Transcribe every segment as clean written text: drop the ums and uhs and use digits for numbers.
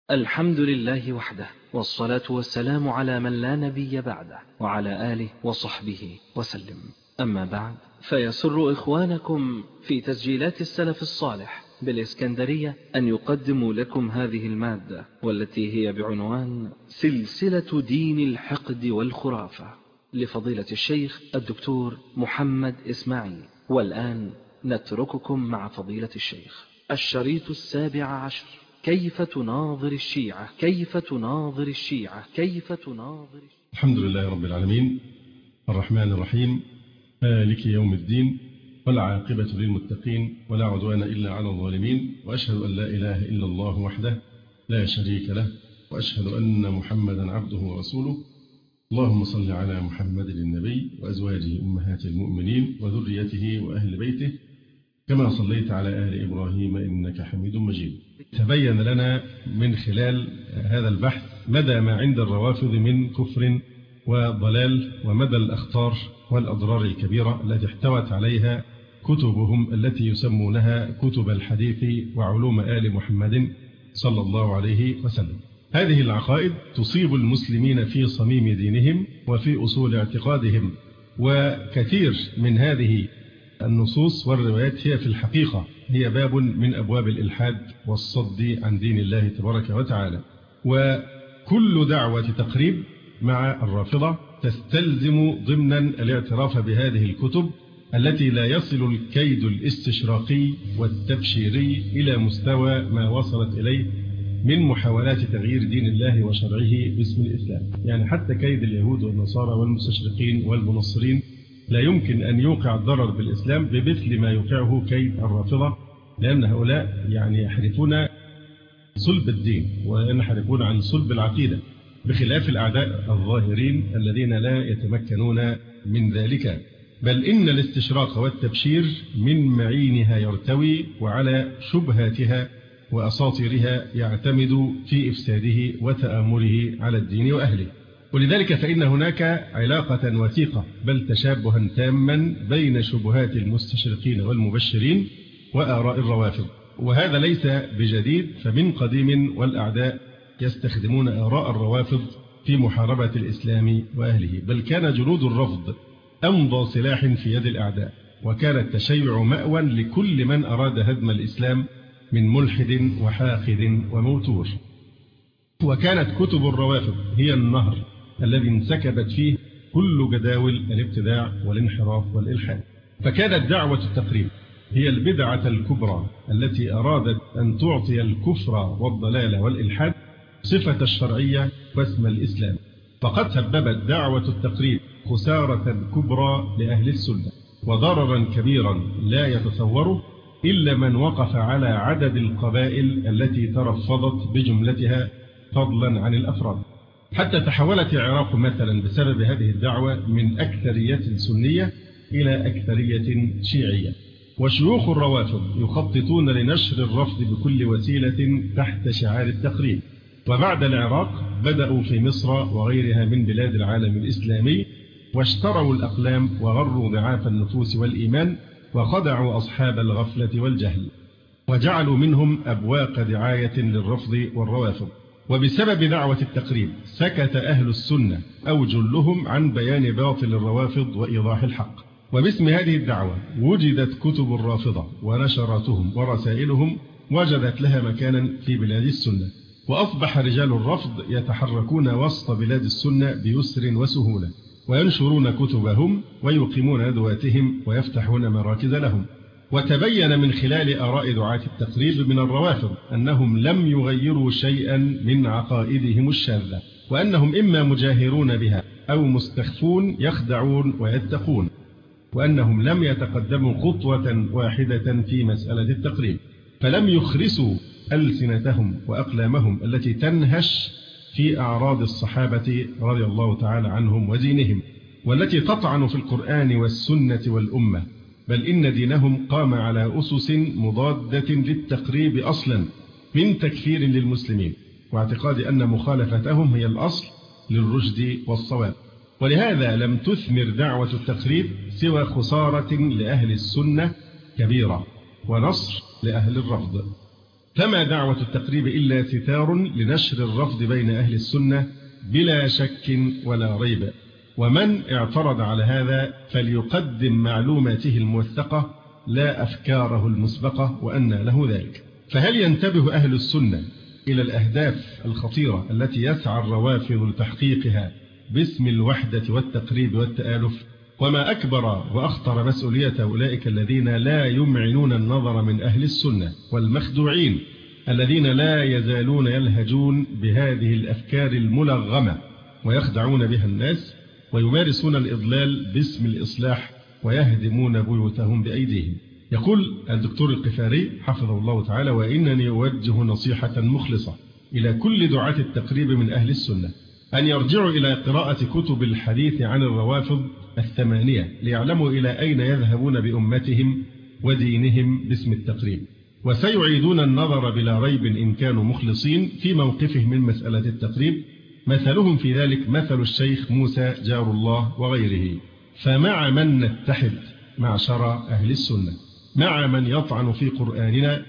الحمد لله وحده، والصلاة والسلام على من لا نبي بعده، وعلى آله وصحبه وسلم. أما بعد، فيسر إخوانكم في تسجيلات السلف الصالح بالإسكندرية أن يقدموا لكم هذه المادة، والتي هي بعنوان سلسلة دين الحقد والخرافة، لفضيلة الشيخ الدكتور محمد إسماعيل. والآن نترككم مع فضيلة الشيخ. الشريط 17: كيف تناظر الشيعة، كيف تناظر الشيعة، كيف تناظر. الحمد لله رب العالمين، الرحمن الرحيم، مالك يوم الدين، والعاقبة للمتقين، ولا عدوان إلا على الظالمين، وأشهد أن لا إله إلا الله وحده لا شريك له، وأشهد أن محمدا عبده ورسوله. اللهم صل على محمد النبي وأزواجه أمهات المؤمنين وذريته وأهل بيته كما صليت على آل إبراهيم إنك حميد مجيد. تبين لنا من خلال هذا البحث مدى ما عند الروافض من كفر وضلال، ومدى الأخطار والأضرار الكبيرة التي احتوت عليها كتبهم التي يسمونها كتب الحديث وعلوم آل محمد صلى الله عليه وسلم. هذه العقائد تصيب المسلمين في صميم دينهم وفي أصول اعتقادهم، وكثير من هذه النصوص والروايات هي في الحقيقة هي باب من أبواب الإلحاد والصد عن دين الله تبارك وتعالى. وكل دعوة تقريب مع الرافضة تستلزم ضمنا الاعتراف بهذه الكتب التي لا يصل الكيد الاستشراقي والتبشيري إلى مستوى ما وصلت إليه من محاولات تغيير دين الله وشرعه باسم الإسلام. يعني حتى كيد اليهود والنصارى والمستشرقين والمنصرين لا يمكن أن يوقع الضرر بالإسلام بمثل ما يوقعه كيد الرافضة، لأن هؤلاء يعني يحرفون صلب الدين وينحرفون عن صلب العقيدة، بخلاف الأعداء الظاهرين الذين لا يتمكنون من ذلك. بل إن الاستشراق والتبشير من معينها يرتوي، وعلى شبهاتها وأساطيرها يعتمد في إفساده وتآمره على الدين وأهله. ولذلك فإن هناك علاقة وثيقة بل تشابها تاما بين شبهات المستشرقين والمبشرين وآراء الروافض، وهذا ليس بجديد، فمن قديم والأعداء يستخدمون آراء الروافض في محاربة الإسلام وأهله. بل كان جنود الرفض أمضى سلاح في يد الأعداء، وكان التشيع مأوى لكل من أراد هدم الإسلام من ملحد وحاقد وموتور. وكانت كتب الروافض هي النهر الذي انسكبت فيه كل جداول الابتداع والانحراف والإلحاد. فكانت دعوة التقريب هي البدعة الكبرى التي أرادت أن تعطي الكفر والضلال والإلحاد صفة الشرعية واسم الإسلام. فقد سببت دعوة التقريب خسارة كبرى لأهل السنة وضررا كبيرا لا يتصوره إلا من وقف على عدد القبائل التي ترفضت بجملتها فضلا عن الأفراد، حتى تحولت العراق مثلا بسبب هذه الدعوة من أكثرية سنية إلى أكثرية شيعية. وشيوخ الروافض يخططون لنشر الرفض بكل وسيلة تحت شعار التقريب. وبعد العراق بدأوا في مصر وغيرها من بلاد العالم الإسلامي، واشتروا الأقلام وغروا ضعاف النفوس والإيمان، وخدعوا أصحاب الغفلة والجهل، وجعلوا منهم أبواق دعاية للرفض والروافض. وبسبب دعوة التقريب سكت أهل السنة أو جلهم عن بيان باطل الروافض وإيضاح الحق. وباسم هذه الدعوة وجدت كتب الرافضة ونشراتهم ورسائلهم وجدت لها مكانا في بلاد السنة، وأصبح رجال الرفض يتحركون وسط بلاد السنة بيسر وسهولة، وينشرون كتبهم ويقيمون ندواتهم ويفتحون مراكز لهم. وتبين من خلال آراء دعاة التقريب من الروافض أنهم لم يغيروا شيئا من عقائدهم الشاذة، وأنهم إما مجاهرون بها أو مستخفون يخدعون ويتقون، وأنهم لم يتقدموا خطوة واحدة في مسألة التقريب، فلم يخرسوا ألسنتهم وأقلامهم التي تنهش في أعراض الصحابة رضي الله تعالى عنهم ودينهم، والتي تطعن في القرآن والسنة والأمة. بل إن دينهم قام على أسس مضادة للتقريب أصلا، من تكفير للمسلمين واعتقاد أن مخالفتهم هي الأصل للرشد والصواب. ولهذا لم تثمر دعوة التقريب سوى خسارة لأهل السنة كبيرة ونصر لأهل الرفض. فما دعوة التقريب إلا ستار لنشر الرفض بين أهل السنة بلا شك ولا ريب، ومن اعترض على هذا فليقدم معلوماته الموثقة لا أفكاره المسبقة وأن له ذلك. فهل ينتبه أهل السنة إلى الأهداف الخطيرة التي يسعى الروافض لتحقيقها باسم الوحدة والتقريب والتآلف؟ وما أكبر وأخطر مسؤولية أولئك الذين لا يمعنون النظر من أهل السنة والمخدوعين الذين لا يزالون يلهجون بهذه الأفكار الملغمة ويخدعون بها الناس ويمارسون الإضلال باسم الإصلاح ويهدمون بيوتهم بأيديهم. يقول الدكتور القفاري حفظه الله تعالى: وإنني أوجه نصيحة مخلصة إلى كل دعاة التقريب من أهل السنة أن يرجعوا إلى قراءة كتب الحديث عن الروافض الثمانية ليعلموا إلى أين يذهبون بأمتهم ودينهم باسم التقريب، وسيعيدون النظر بلا ريب إن كانوا مخلصين في موقفهم من مسألة التقريب، مثلهم في ذلك مثل الشيخ موسى جار الله وغيره. فمع من نتحد معشر أهل السنة؟ مع من يطعن في قرآننا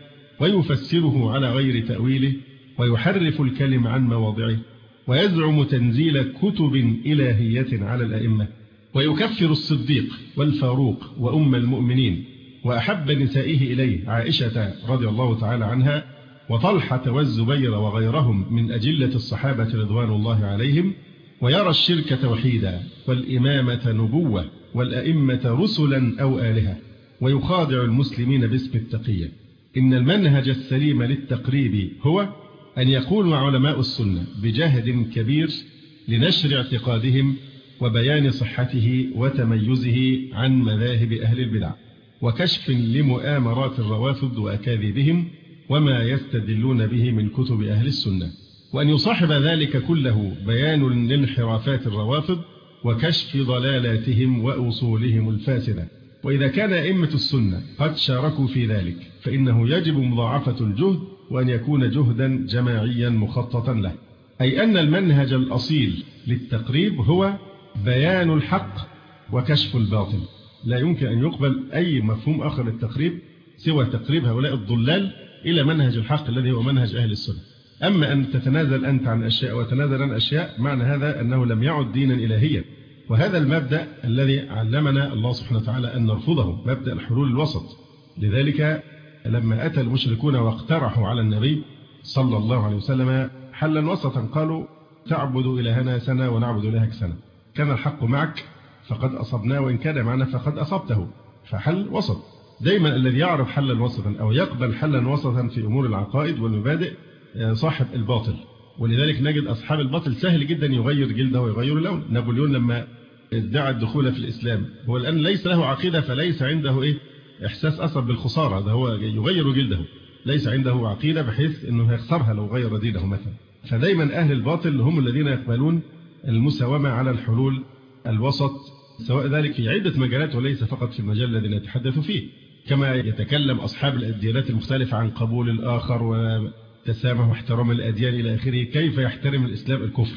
ويفسره على غير تأويله ويحرف الكلم عن مواضعه ويزعم تنزيل كتب إلهية على الأئمة ويكفر الصديق والفاروق وأم المؤمنين وأحب نسائه إليه عائشة رضي الله تعالى عنها وطلحة والزبير وغيرهم من أجلة الصحابة رضوان الله عليهم، ويرى الشرك توحيدا والإمامة نبوة والأئمة رسلا أو آلهة، ويخادع المسلمين باسم التقية. إن المنهج السليم للتقريب هو أن يقول علماء السنة بجهد كبير لنشر اعتقادهم وبيان صحته وتميزه عن مذاهب أهل البدع، وكشف لمؤامرات الروافض وأكاذيبهم وما يستدلون به من كتب أهل السنة، وأن يصاحب ذلك كله بيان لانحرافات الروافض وكشف ضلالاتهم وأصولهم الفاسدة. وإذا كان أئمة السنة قد شاركوا في ذلك فإنه يجب مضاعفة الجهد وأن يكون جهدا جماعيا مخططا له، أي أن المنهج الأصيل للتقريب هو بيان الحق وكشف الباطل. لا يمكن أن يقبل أي مفهوم آخر للتقريب سوى تقريب هؤلاء الضلال إلى منهج الحق الذي هو منهج أهل السنة. أما أن تتنازل أنت عن أشياء وتنازل عن أشياء معنى هذا أنه لم يعد دينا إلهيا، وهذا المبدأ الذي علمنا الله سبحانه وتعالى أن نرفضه، مبدأ الحلول الوسط. لذلك لما أتى المشركون واقترحوا على النبي صلى الله عليه وسلم حلا وسطا قالوا: تعبد إلهنا سنة ونعبد إلهك سنة، كان الحق معك فقد أصبناه وإن كان معنا فقد أصبته، فحل وسط. دايما الذي يعرف حلا وسطا أو يقبل حلا وسطا في أمور العقائد والمبادئ صاحب الباطل. ولذلك نجد أصحاب الباطل سهل جدا يغير جلده ويغير لونه. نابليون لما ادعى الدخول في الإسلام هو الآن ليس له عقيدة فليس عنده إحساس أصلا بالخسارة، ده هو يغير جلده، ليس عنده عقيدة بحيث أنه يخسرها لو غير دينه مثلا. فدايما أهل الباطل هم الذين يقبلون المساومة على الحلول الوسط، سواء ذلك في عدة مجالات وليس فقط في المجال الذي نتحدث فيه. كما يتكلم أصحاب الديانات المختلفة عن قبول الآخر وتسامح واحترام الأديان إلى آخره، كيف يحترم الإسلام الكفر؟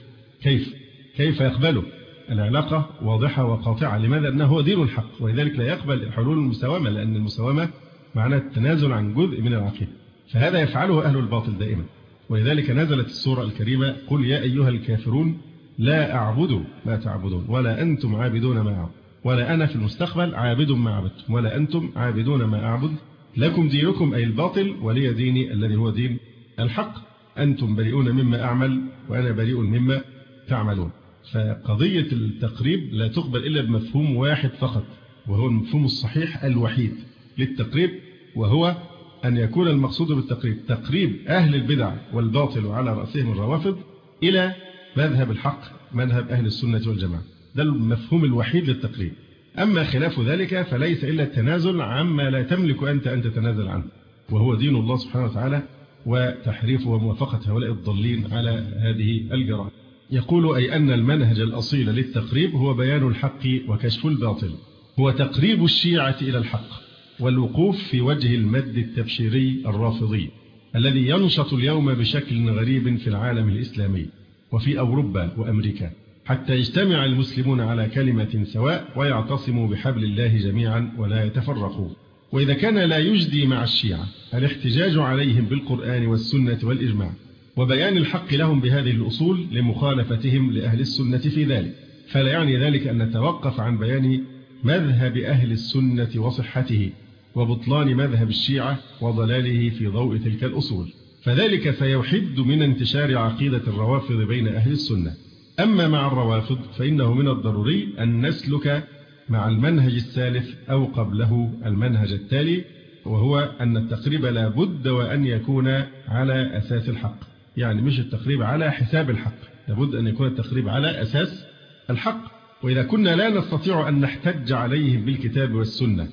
كيف يقبله؟ العلاقة واضحة وقاطعة. لماذا؟ أنه هو دين الحق، ولذلك لا يقبل حلول المساومة، لأن المساومة معناها التنازل عن جزء من العقيدة، فهذا يفعله أهل الباطل دائما. ولذلك نزلت السورة الكريمة: قل يا أيها الكافرون لا أعبد ما تعبدون ولا أنتم عابدون ما أعبد ولا أنا في المستقبل عابد ما عبدتم ولا أنتم عابدون ما أعبد لكم دينكم أي الباطل ولي ديني الذي هو دين الحق، أنتم بريئون مما أعمل وأنا بريء مما تعملون. فقضية التقريب لا تقبل إلا بمفهوم واحد فقط، وهو المفهوم الصحيح الوحيد للتقريب، وهو أن يكون المقصود بالتقريب تقريب أهل البدع والباطل وعلى رأسهم الروافض إلى مذهب الحق، مذهب أهل السنة والجماعة. ده المفهوم الوحيد للتقريب. أما خلاف ذلك فليس إلا التنازل عما لا تملك أنت أن تتنازل عنه، وهو دين الله سبحانه وتعالى، وتحريف وموافقة هؤلاء الضالين على هذه الجرائم. يقول: أي أن المنهج الأصيل للتقريب هو بيان الحق وكشف الباطل، هو تقريب الشيعة إلى الحق والوقوف في وجه المد التبشيري الرافضي الذي ينشط اليوم بشكل غريب في العالم الإسلامي وفي أوروبا وأمريكا، حتى يجتمع المسلمون على كلمة سواء ويعتصموا بحبل الله جميعا ولا يتفرقوا. وإذا كان لا يجدي مع الشيعة الاحتجاج عليهم بالقرآن والسنة والإجماع وبيان الحق لهم بهذه الأصول لمخالفتهم لأهل السنة في ذلك، فلا يعني ذلك أن نتوقف عن بيان مذهب أهل السنة وصحته وبطلان مذهب الشيعة وضلاله في ضوء تلك الأصول، فذلك سيحد من انتشار عقيدة الروافض بين أهل السنة. أما مع الروافض فإنه من الضروري أن نسلك مع المنهج السالف أو قبله المنهج التالي، وهو أن التقريب لا بد وأن يكون على أساس الحق، يعني مش التقريب على حساب الحق، لابد أن يكون التقريب على أساس الحق. وإذا كنا لا نستطيع أن نحتج عليهم بالكتاب والسنة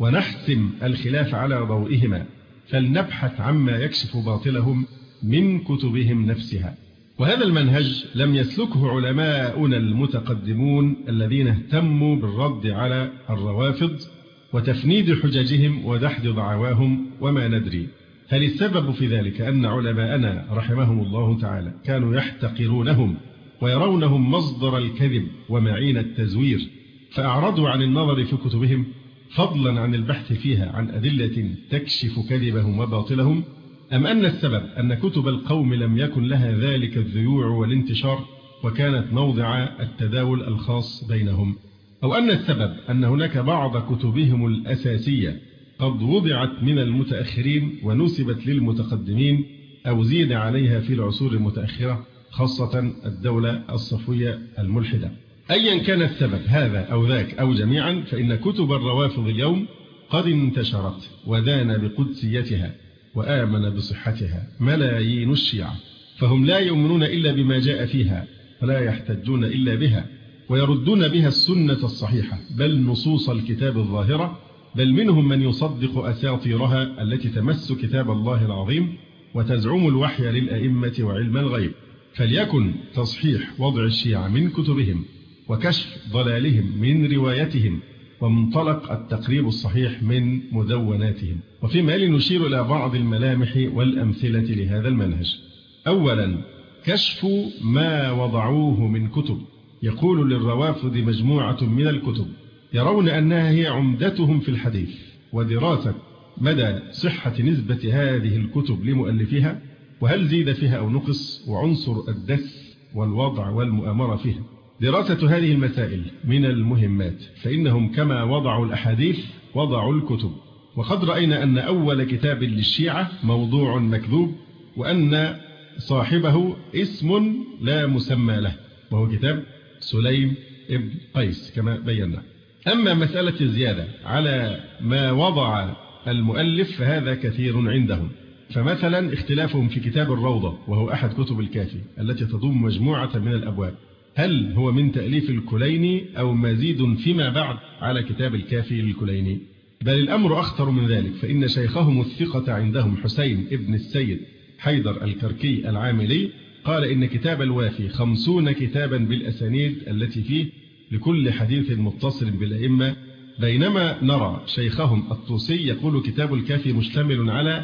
ونحسم الخلاف على ضوئهما، فلنبحث عما يكشف باطلهم من كتبهم نفسها. وهذا المنهج لم يسلكه علماؤنا المتقدمون الذين اهتموا بالرد على الروافض وتفنيد حججهم ودحض دعواهم. وما ندري هل السبب في ذلك أن علماءنا رحمهم الله تعالى كانوا يحتقرونهم ويرونهم مصدر الكذب ومعين التزوير، فأعرضوا عن النظر في كتبهم فضلا عن البحث فيها عن أدلة تكشف كذبهم وباطلهم، أم أن السبب أن كتب القوم لم يكن لها ذلك الذيوع والانتشار وكانت موضع التداول الخاص بينهم، أو أن السبب أن هناك بعض كتبهم الأساسية قد وضعت من المتأخرين ونسبت للمتقدمين أو زيد عليها في العصور المتأخرة، خاصة الدولة الصفوية الملحدة. أيا كان السبب هذا أو ذاك أو جميعا، فإن كتب الروافض اليوم قد انتشرت ودان بقدسيتها وآمن بصحتها ملايين الشيعة، فهم لا يؤمنون إلا بما جاء فيها ولا يحتجون إلا بها، ويردون بها السنة الصحيحة بل نصوص الكتاب الظاهرة، بل منهم من يصدق أساطيرها التي تمس كتاب الله العظيم وتزعم الوحي للأئمة وعلم الغيب. فليكن تصحيح وضع الشيعة من كتبهم وكشف ضلالهم من روايتهم ومنطلق التقريب الصحيح من مدوناتهم. وفيما يلي نشير إلى بعض الملامح والأمثلة لهذا المنهج. أولا، كشف ما وضعوه من كتب. يقول للروافض مجموعة من الكتب يرون أنها هي عمدتهم في الحديث، ودراسة مدى صحة نسبة هذه الكتب لمؤلفها، وهل زيد فيها أو نقص، وعنصر الدس والوضع والمؤامرة فيها. دراسة هذه المسائل من المهمات، فإنهم كما وضعوا الأحاديث وضعوا الكتب. وقد رأينا أن أول كتاب للشيعة موضوع مكذوب، وأن صاحبه اسم لا مسمى له، وهو كتاب سليم ابن قيس كما بينا. أما مسألة الزيادة على ما وضع المؤلف فهذا كثير عندهم، فمثلا اختلافهم في كتاب الروضة وهو أحد كتب الكافي التي تضم مجموعة من الأبواب، هل هو من تأليف الكليني أو مزيد فيما بعد على كتاب الكافي للكليني؟ بل الأمر أخطر من ذلك، فإن شيخهم الثقة عندهم حسين ابن السيد حيدر الكركي العاملي قال إن كتاب الوافي 50 كتابا بالأسانيد التي فيه لكل حديث متصل بالأئمة، بينما نرى شيخهم الطوسي يقول كتاب الكافي مشتمل على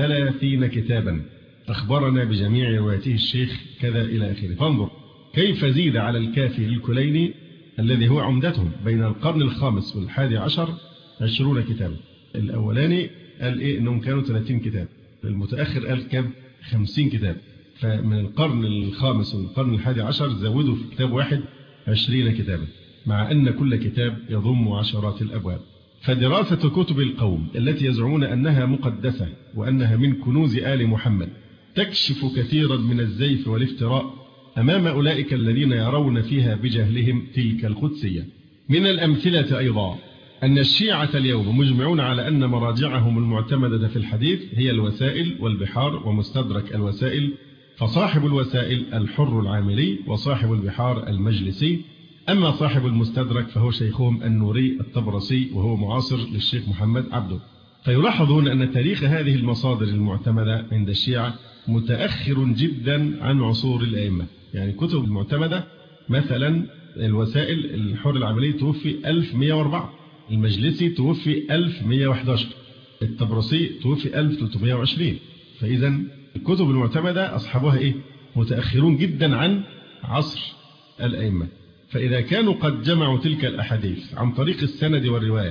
30 كتابا أخبرنا بجميع روايته الشيخ كذا إلى آخره. فانظر كيف زيد على الكافي للكليني الذي هو عمدتهم بين القرن الخامس والحادي عشر 20 كتابا. الأولاني قال إنهم كانوا 30 كتاب، المتأخر قال كم 50 كتاب، فمن القرن الخامس والقرن الحادي عشر زودوا في كتاب واحد 20 كتابا، مع أن كل كتاب يضم عشرات الأبواب. فدراسة كتب القوم التي يزعمون أنها مقدسة وأنها من كنوز آل محمد تكشف كثيرا من الزيف والافتراء أمام أولئك الذين يرون فيها بجهلهم تلك القدسية. من الأمثلة أيضا أن الشيعة اليوم مجمعون على أن مراجعهم المعتمدة في الحديث هي الوسائل والبحار ومستدرك الوسائل، فصاحب الوسائل الحر العاملي وصاحب البحار المجلسي، أما صاحب المستدرك فهو شيخهم النوري الطبرسي وهو معاصر للشيخ محمد عبده. فيلاحظون أن تاريخ هذه المصادر المعتمدة عند الشيعة متأخر جدا عن عصور الأئمة. يعني كتب المعتمدة مثلا الوسائل الحر العاملي توفي 1104، المجلسي توفي 1111، الطبرسي توفي 1320. فإذا الكتب المعتمدة أصحابها متأخرون جدا عن عصر الأئمة. فإذا كانوا قد جمعوا تلك الأحاديث عن طريق السند والرواية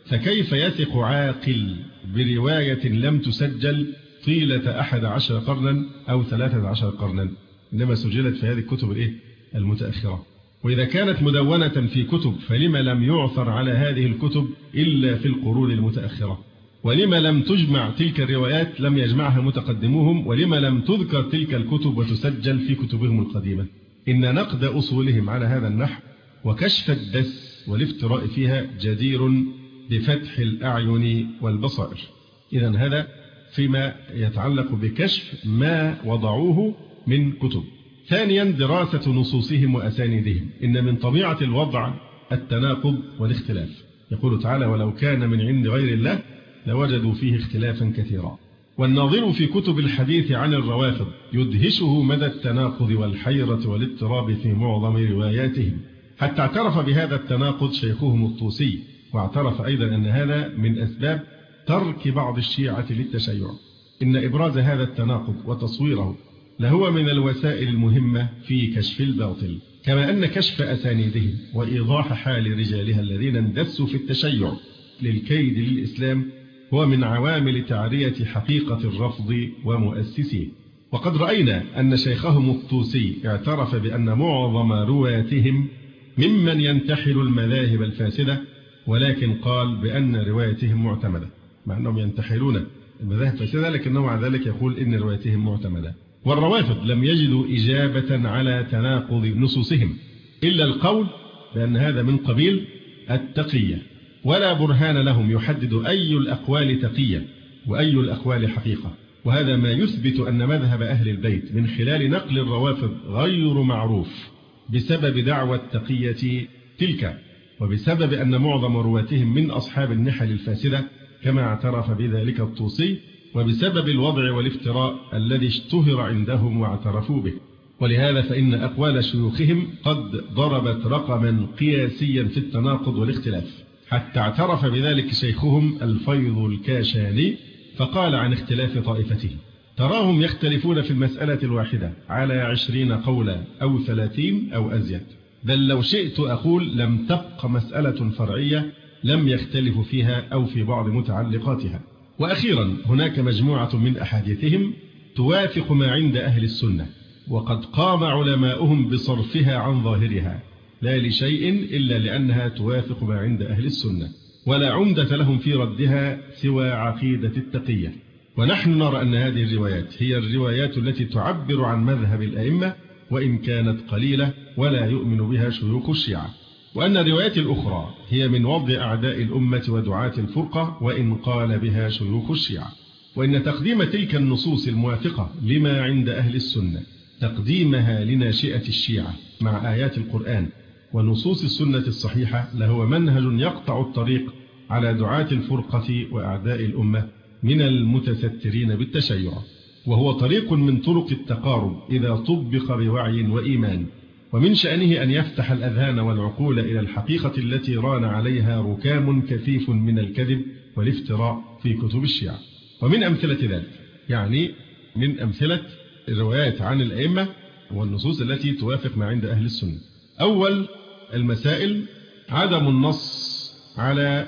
فكيف يثق عاقل برواية لم تسجل طيلة 11 قرنا أو 13 قرنا، إنما سجلت في هذه الكتب المتأخرة؟ وإذا كانت مدونة في كتب فلما لم يعثر على هذه الكتب إلا في القرون المتأخرة؟ ولما لم تجمع تلك الروايات، لم يجمعها متقدموهم؟ ولما لم تذكر تلك الكتب وتسجل في كتبهم القديمة؟ إن نقد أصولهم على هذا النحو وكشف الدس والافتراء فيها جدير بفتح الأعين والبصائر. إذن هذا فيما يتعلق بكشف ما وضعوه من كتب. ثانيا دراسة نصوصهم وأسانيدهم. إن من طبيعة الوضع التناقض والاختلاف. يقول تعالى: ولو كان من عند غير الله لوجدوا فيه اختلافا كثيرا. والناظر في كتب الحديث عن الروافض يدهشه مدى التناقض والحيرة والاضطراب في معظم رواياتهم، حتى اعترف بهذا التناقض شيخهم الطوسي، واعترف أيضا أن هذا من أسباب ترك بعض الشيعة للتشيع. إن إبراز هذا التناقض وتصويره لهو من الوسائل المهمة في كشف الباطل، كما أن كشف أسانيدهم وإيضاح حال رجالها الذين اندسوا في التشيع للكيد للإسلام هو من عوامل تعرية حقيقة الرفض ومؤسسيه. وقد رأينا أن شيخهم الطوسي اعترف بأن معظم رواتهم ممن ينتحل المذاهب الفاسدة، ولكن قال بأن روايتهم معتمدة، مع أنهم ينتحلون المذاهب الفاسدة لكنه مع ذلك يقول إن روايتهم معتمدة. والروافض لم يجدوا إجابة على تناقض نصوصهم إلا القول بأن هذا من قبيل التقية، ولا برهان لهم يحدد أي الأقوال تقية وأي الأقوال حقيقة. وهذا ما يثبت أن مذهب أهل البيت من خلال نقل الروافض غير معروف بسبب دعوى التقية تلك، وبسبب أن معظم رواتهم من أصحاب النحل الفاسدة كما اعترف بذلك الطوسي، وبسبب الوضع والافتراء الذي اشتهر عندهم واعترفوا به. ولهذا فإن أقوال شيوخهم قد ضربت رقما قياسيا في التناقض والاختلاف، حتى اعترف بذلك شيخهم الفيض الكاشاني فقال عن اختلاف طائفته: تراهم يختلفون في المسألة الواحدة على 20 قولا أو 30 أو أزيد، بل لو شئت أقول لم تبق مسألة فرعية لم يختلفوا فيها أو في بعض متعلقاتها. وأخيرا هناك مجموعة من أحاديثهم توافق ما عند أهل السنة، وقد قام علماؤهم بصرفها عن ظاهرها لا لشيء إلا لأنها توافق ما عند أهل السنة، ولا عمدة لهم في ردها سوى عقيدة التقية. ونحن نرى أن هذه الروايات هي الروايات التي تعبر عن مذهب الأئمة وإن كانت قليلة ولا يؤمن بها شيوخ الشيعة، وأن الروايات الأخرى هي من وضع أعداء الأمة ودعاة الفرقة وإن قال بها شيوخ الشيعة. وإن تقديم تلك النصوص الموافقة لما عند أهل السنة تقديمها لناشئة الشيعة مع آيات القرآن ونصوص السنة الصحيحة لهو منهج يقطع الطريق على دعاة الفرقة وأعداء الأمة من المتسترين بالتشيع، وهو طريق من طرق التقارب إذا طبق بوعي وإيمان، ومن شأنه أن يفتح الأذهان والعقول إلى الحقيقة التي ران عليها ركام كثيف من الكذب والافتراء في كتب الشيعة. ومن أمثلة ذلك يعني من أمثلة الروايات عن الأئمة والنصوص التي توافق ما عند أهل السنة. أول المسائل عدم النص على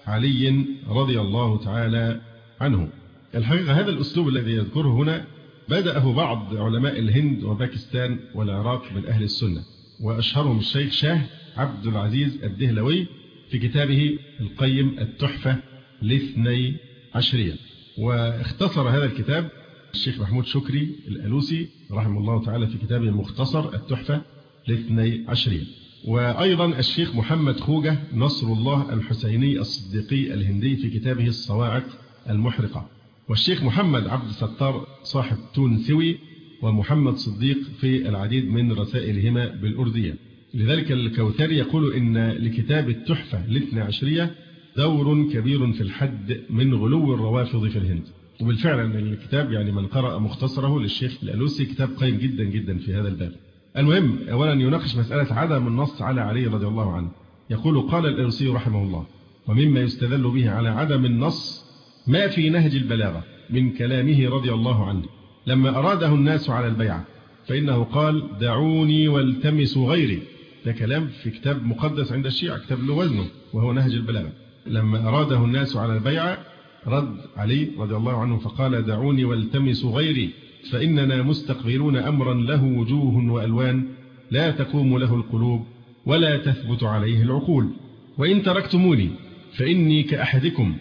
علي رضي الله تعالى عنه. الحقيقة هذا الأسلوب الذي يذكره هنا بدأه بعض علماء الهند وباكستان والعراق من أهل السنة، وأشهرهم الشيخ شاه عبد العزيز الدهلوي في كتابه القيم التحفة الاثني عشرية. واختصر هذا الكتاب الشيخ محمود شكري الألوسي رحمه الله تعالى في كتابه المختصر التحفة الاثني عشرية. وأيضا الشيخ محمد خوجة نصر الله الحسيني الصديقي الهندي في كتابه الصواعق المحرقة، والشيخ محمد عبد الستار صاحب تونسوي ومحمد صديق في العديد من رسائلهما بالأردية. لذلك الكوثري يقول إن لكتاب التحفة الاثني عشرية دور كبير في الحد من غلو الروافض في الهند. وبالفعل الكتاب يعني من قرأ مختصره للشيخ الألوسي كتاب قيم جدا جدا في هذا الباب. المهم أولا يناقش مسألة عدم النص على علي رضي الله عنه. يقول قال الألوسي رحمه الله: ومما يستدل به على عدم النص ما في نهج البلاغة من كلامه رضي الله عنه لما أراده الناس على البيعة، فإنه قال: دعوني والتمسوا غيري. ده كلام في كتاب مقدس عند الشيعة، كتاب له وزنه وهو نهج البلاغة. لما أراده الناس على البيعة رد علي رضي الله عنه فقال دعوني والتمسوا غيري فإننا مستقبلون أمرا له وجوه وألوان لا تقوم له القلوب ولا تثبت عليه العقول، وإن تركتموني فإني كأحدكم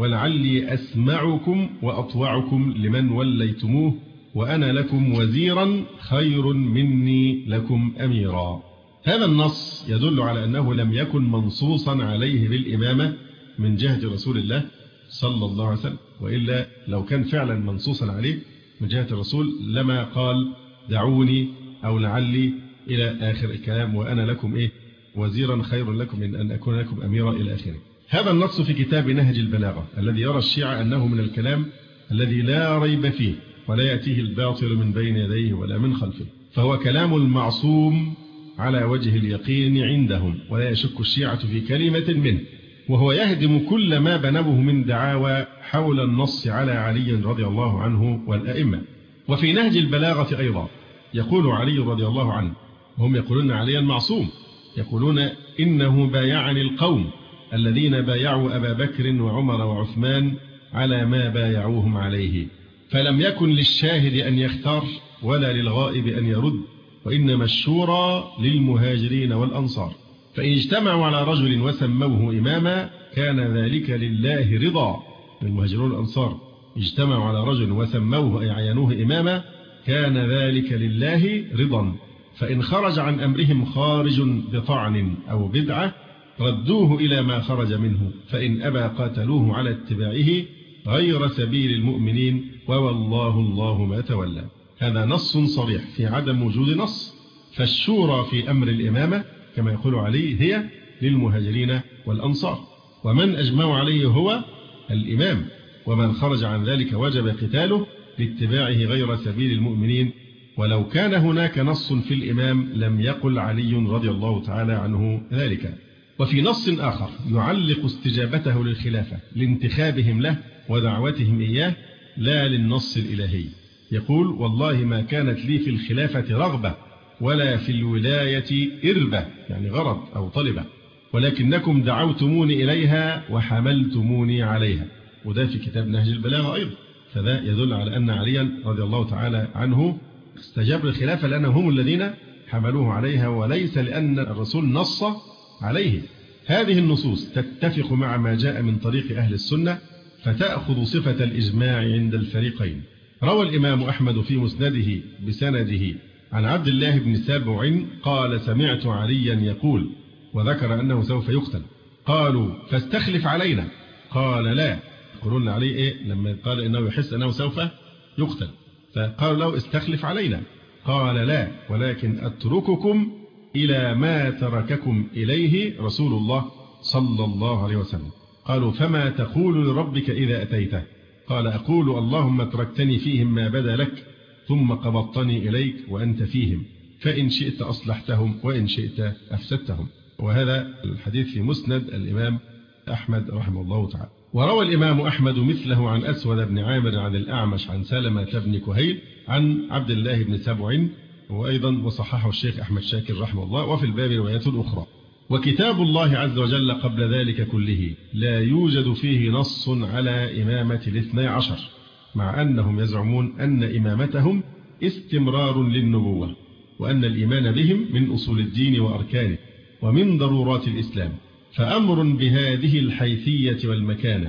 ولعلي أسمعكم وأطوعكم لمن وليتموه وأنا لكم وزيرا خير مني لكم أميرا. هذا النص يدل على أنه لم يكن منصوصا عليه بالإمامة من جهة رسول الله صلى الله عليه وسلم، وإلا لو كان فعلا منصوصا عليه من جهة الرسول لما قال دعوني أو لعلي إلى آخر الكلام وأنا لكم وزيرا خير لكم من أن أكون لكم أميرا إلى آخره. هذا النص في كتاب نهج البلاغة الذي يرى الشيعة أنه من الكلام الذي لا ريب فيه ولا يأتيه الباطل من بين يديه ولا من خلفه، فهو كلام المعصوم على وجه اليقين عندهم ولا يشك الشيعة في كلمة منه، وهو يهدم كل ما بنوه من دعاوى حول النص على علي رضي الله عنه والأئمة. وفي نهج البلاغة أيضا يقول علي رضي الله عنه، هم يقولون عليا معصوم، يقولون إنه بايعني القوم الذين بايعوا أبا بكر وعمر وعثمان على ما بايعوهم عليه، فلم يكن للشاهد أن يختار ولا للغائب أن يرد، وإنما الشورى للمهاجرين والأنصار، فإن اجتمعوا على رجل وسموه إماما كان ذلك لله رضا. المهاجرون والأنصار اجتمعوا على رجل وسموه أي عينوه إماما كان ذلك لله رضا، فإن خرج عن أمرهم خارج بطعن أو بدعة ردوه إلى ما خرج منه، فإن أبى قاتلوه على اتباعه غير سبيل المؤمنين ووالله الله ما تولى. هذا نص صريح في عدم وجود نص، فالشورى في أمر الإمامة كما يقول علي هي للمهاجرين والأنصار، ومن أجمعوا عليه هو الإمام، ومن خرج عن ذلك وجب قتاله لاتباعه غير سبيل المؤمنين، ولو كان هناك نص في الإمام لم يقل علي رضي الله تعالى عنه ذلك. وفي نص آخر يعلق استجابته للخلافة لانتخابهم له ودعوتهم إياه لا للنص الإلهي، يقول والله ما كانت لي في الخلافة رغبة ولا في الولاية إربة يعني غرض أو طلبة، ولكنكم دعوتموني إليها وحملتموني عليها، وده في كتاب نهج البلاغة أيضا. فذا يدل على أن عليا رضي الله تعالى عنه استجاب للخلافة لأنهم هم الذين حملوه عليها وليس لأن الرسول نص عليه. هذه النصوص تتفق مع ما جاء من طريق أهل السنة فتأخذ صفة الإجماع عند الفريقين. روى الإمام أحمد في مسنده بسنده عن عبد الله بن سبع قال سمعت عليا يقول، وذكر أنه سوف يقتل، قالوا فاستخلف علينا، قال لا. يقولون عليه لما قال إنه يحس أنه سوف يقتل فقالوا له استخلف علينا، قال لا ولكن أترككم إلى ما ترككم إليه رسول الله صلى الله عليه وسلم. قالوا فما تقول لربك إذا أتيته؟ قال أقول اللهم تركتني فيهم ما بدا لك ثم قبضتني إليك وأنت فيهم، فإن شئت أصلحتهم وإن شئت أفسدتهم. وهذا الحديث في مسند الإمام أحمد رحمه الله تعالى. وروى الإمام أحمد مثله عن أسود بن عامر عن الأعمش عن سلمة بن كهيل عن عبد الله بن سبع، وأيضا وصححه الشيخ أحمد شاكر رحمه الله، وفي الباب روايات أخرى. وكتاب الله عز وجل قبل ذلك كله لا يوجد فيه نص على إمامة الاثني عشر، مع أنهم يزعمون أن إمامتهم استمرار للنبوة، وأن الإيمان بهم من أصول الدين وأركانه ومن ضرورات الإسلام، فأمر بهذه الحيثية والمكانة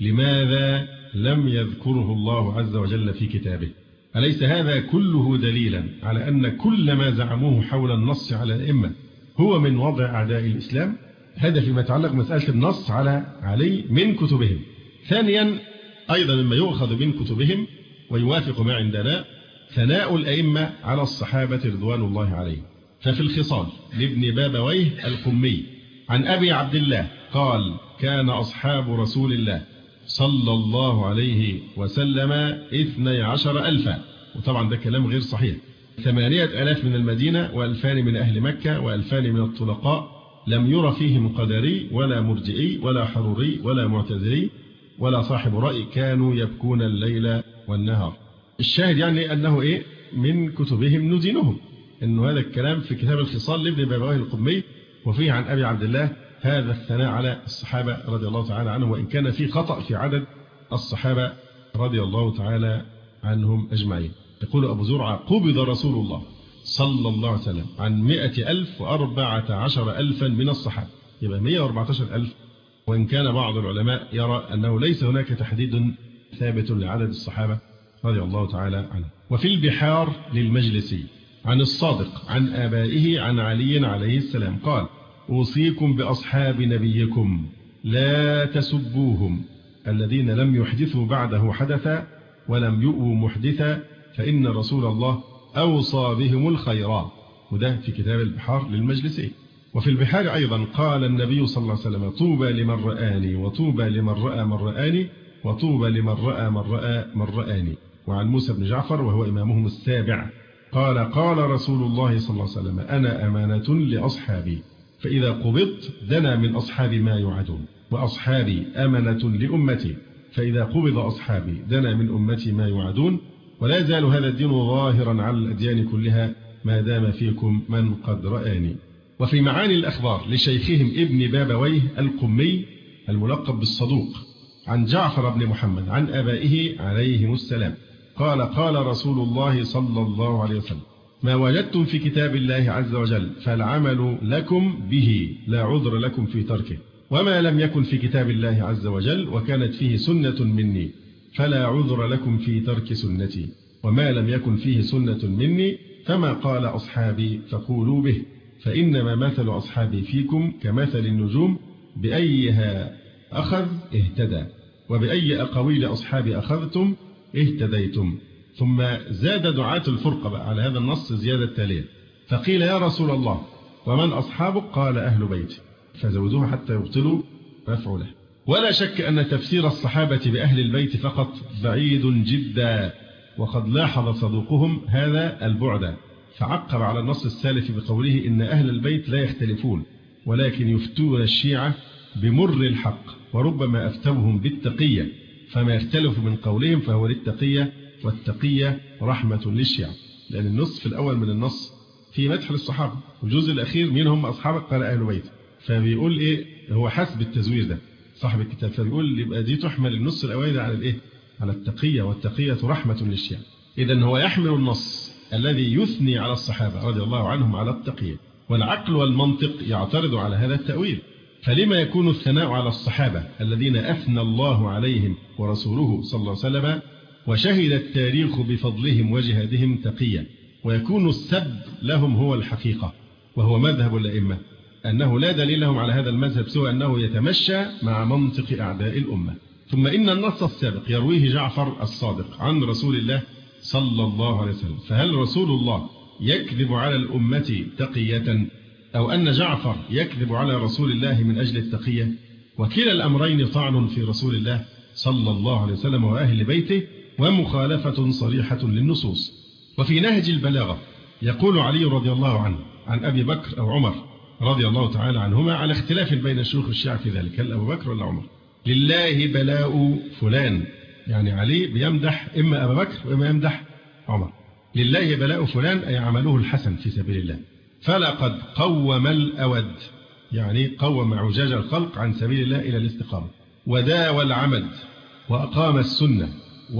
لماذا لم يذكره الله عز وجل في كتابه؟ أليس هذا كله دليلا على أن كل ما زعموه حول النص على الأئمة هو من وضع أعداء الإسلام؟ هذا فيما يتعلق مسألة النص على علي من كتبهم. ثانيا أيضا مما يؤخذ من كتبهم ويوافق ما عندنا ثناء الأئمة على الصحابة رضوان الله عليهم. ففي الخصال لابن بابويه القمي عن أبي عبد الله قال كان أصحاب رسول الله صلى الله عليه وسلم 12,000، وطبعا ده كلام غير صحيح، 8,000 من المدينة و2,000 من أهل مكة و2,000 من الطلقاء، لم ير فيهم قدري ولا مرجئي ولا حروري ولا معتزلي ولا صاحب رأي، كانوا يبكون الليل والنهار. الشاهد يعني أنه من كتبهم ندينهم، أنه هذا الكلام في كتاب الخصال لابن بابويه القمي، وفيه عن أبي عبد الله هذا الثناء على الصحابة رضي الله تعالى عنهم، وإن كان في خطأ في عدد الصحابة رضي الله تعالى عنهم أجمعين. يقول أبو زرعة: قبض رسول الله صلى الله عليه وسلم عن 100,000 و14,000 من الصحابة، يبقى 114,000. وإن كان بعض العلماء يرى أنه ليس هناك تحديد ثابت لعدد الصحابة رضي الله تعالى عنهم. وفي البحار للمجلسي عن الصادق عن آبائه عن علي عليه السلام قال: أوصيكم بأصحاب نبيكم لا تسبوهم الذين لم يحدثوا بعده حدثا ولم يؤوا محدثا فإن رسول الله أوصى بهم الخيرات. وده في كتاب البحار للمجلسي. وفي البحار أيضا قال النبي صلى الله عليه وسلم: طوبى لمن رآني وطوبى لمن رأى من رآني وطوبى لمن رأى من رأى من رآني. وعن موسى بن جعفر وهو إمامهم السابع قال: قال رسول الله صلى الله عليه وسلم: أنا أمانة لأصحابي، فإذا قبضت دنا من أصحابي ما يوعدون، وأصحابي أمانة لأمتي، فإذا قبض أصحابي دنا من أمتي ما يوعدون، ولا يزال هذا الدين ظاهرا على الأديان كلها ما دام فيكم من قد رآني. وفي معاني الأخبار لشيخهم ابن بابويه القمي الملقب بالصدوق عن جعفر بن محمد عن آبائه عليهم السلام قال: قال رسول الله صلى الله عليه وسلم: ما وجدتم في كتاب الله عز وجل فالعمل لكم به لا عذر لكم في تركه، وما لم يكن في كتاب الله عز وجل وكانت فيه سنة مني فلا عذر لكم في ترك سنتي، وما لم يكن فيه سنة مني فما قال أصحابي فقولوا به، فإنما مثل أصحابي فيكم كمثل النجوم بأيها أخذ اهتدى، وبأي أقاويل أصحابي أخذتم اهتديتم. ثم زاد دعاة الفرقة على هذا النص زيادة تالية: فقيل: يا رسول الله ومن أصحابك؟ قال: أهل بيتي، فزودوه حتى يبطلوا مفعوله. ولا شك أن تفسير الصحابة بأهل البيت فقط بعيد جدا، وقد لاحظ صدوقهم هذا البعد، فعقب على النص السالف بقوله: إن أهل البيت لا يختلفون ولكن يفتون الشيعة بمر الحق، وربما أفتوهم بالتقية، فما يختلف من قولهم فهو للتقية، والتقية رحمة للشيعة. لأن النصف الأول من النص في مدح للصحابة، والجزء الأخير مين هم أصحابك؟ قال: أهل بيت. فبيقول إيه؟ هو حسب التزوير ده صاحب الكتاب، فبيقول يبقى دي تحمل النص الأول على الإيه؟ على التقية، والتقية رحمة للشيعة. إذن هو يحمل النص الذي يثني على الصحابة رضي الله عنهم على التقية، والعقل والمنطق يعترض على هذا التأويل. فلما يكون الثناء على الصحابة الذين أثنى الله عليهم ورسوله صلى الله عليه وسلم وشهد التاريخ بفضلهم وجهادهم تقيا، ويكون السب لهم هو الحقيقة، وهو مذهب الأئمة، أنه لا دليل لهم على هذا المذهب سوى أنه يتمشى مع منطق أعداء الأمة. ثم إن النص السابق يرويه جعفر الصادق عن رسول الله صلى الله عليه وسلم، فهل رسول الله يكذب على الأمة تقية، أو أن جعفر يكذب على رسول الله من أجل التقية؟ وكلا الأمرين طعن في رسول الله صلى الله عليه وسلم وأهل بيته، ومخالفة صريحة للنصوص. وفي نهج البلاغة يقول علي رضي الله عنه عن أبي بكر أو عمر رضي الله تعالى عنهما على اختلاف بين شيوخ الشيعة في ذلك: هل أبو بكر ولا عمر؟ لله بلاء فلان، يعني علي بيمدح إما أبا بكر وإما يمدح عمر. لله بلاء فلان أي عمله الحسن في سبيل الله، فلقد قوم الأود، يعني قوم عجاج الخلق عن سبيل الله إلى الاستقامة، وداوى العمد، وأقام السنة،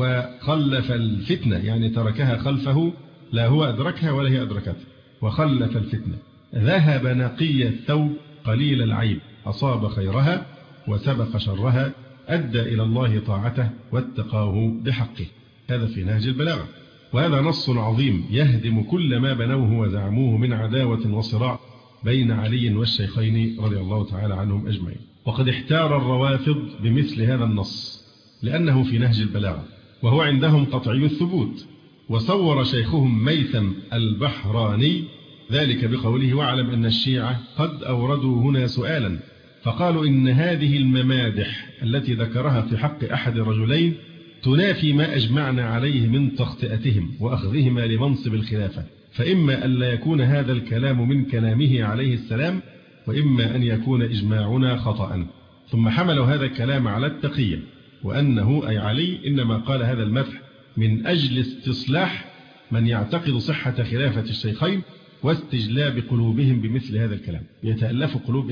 وخلف الفتنة، يعني تركها خلفه، لا هو أدركها ولا هي أدركته، وخلف الفتنة. ذهب نقي الثوب قليل العيب، أصاب خيرها وسبق شرها، أدى إلى الله طاعته واتقاه بحقه. هذا في نهج البلاغة، وهذا نص عظيم يهدم كل ما بنوه وزعموه من عداوة وصراع بين علي والشيخين رضي الله تعالى عنهم أجمعين. وقد احتار الروافض بمثل هذا النص لأنه في نهج البلاغة، وهو عندهم قطعي الثبوت. وصور شيخهم ميثم البحراني ذلك بقوله: واعلم أن الشيعة قد أوردوا هنا سؤالا، فقالوا إن هذه الممادح التي ذكرها في حق أحد الرجلين تنافي ما أجمعنا عليه من تخطئتهم وأخذهما لمنصب الخلافة، فإما أن لا يكون هذا الكلام من كلامه عليه السلام، وإما أن يكون إجماعنا خطأ. ثم حملوا هذا الكلام على التقية، وأنه أي علي إنما قال هذا المدح من أجل استصلاح من يعتقد صحة خلافة الشيخين واستجلاب قلوبهم بمثل هذا الكلام. يتألف قلوب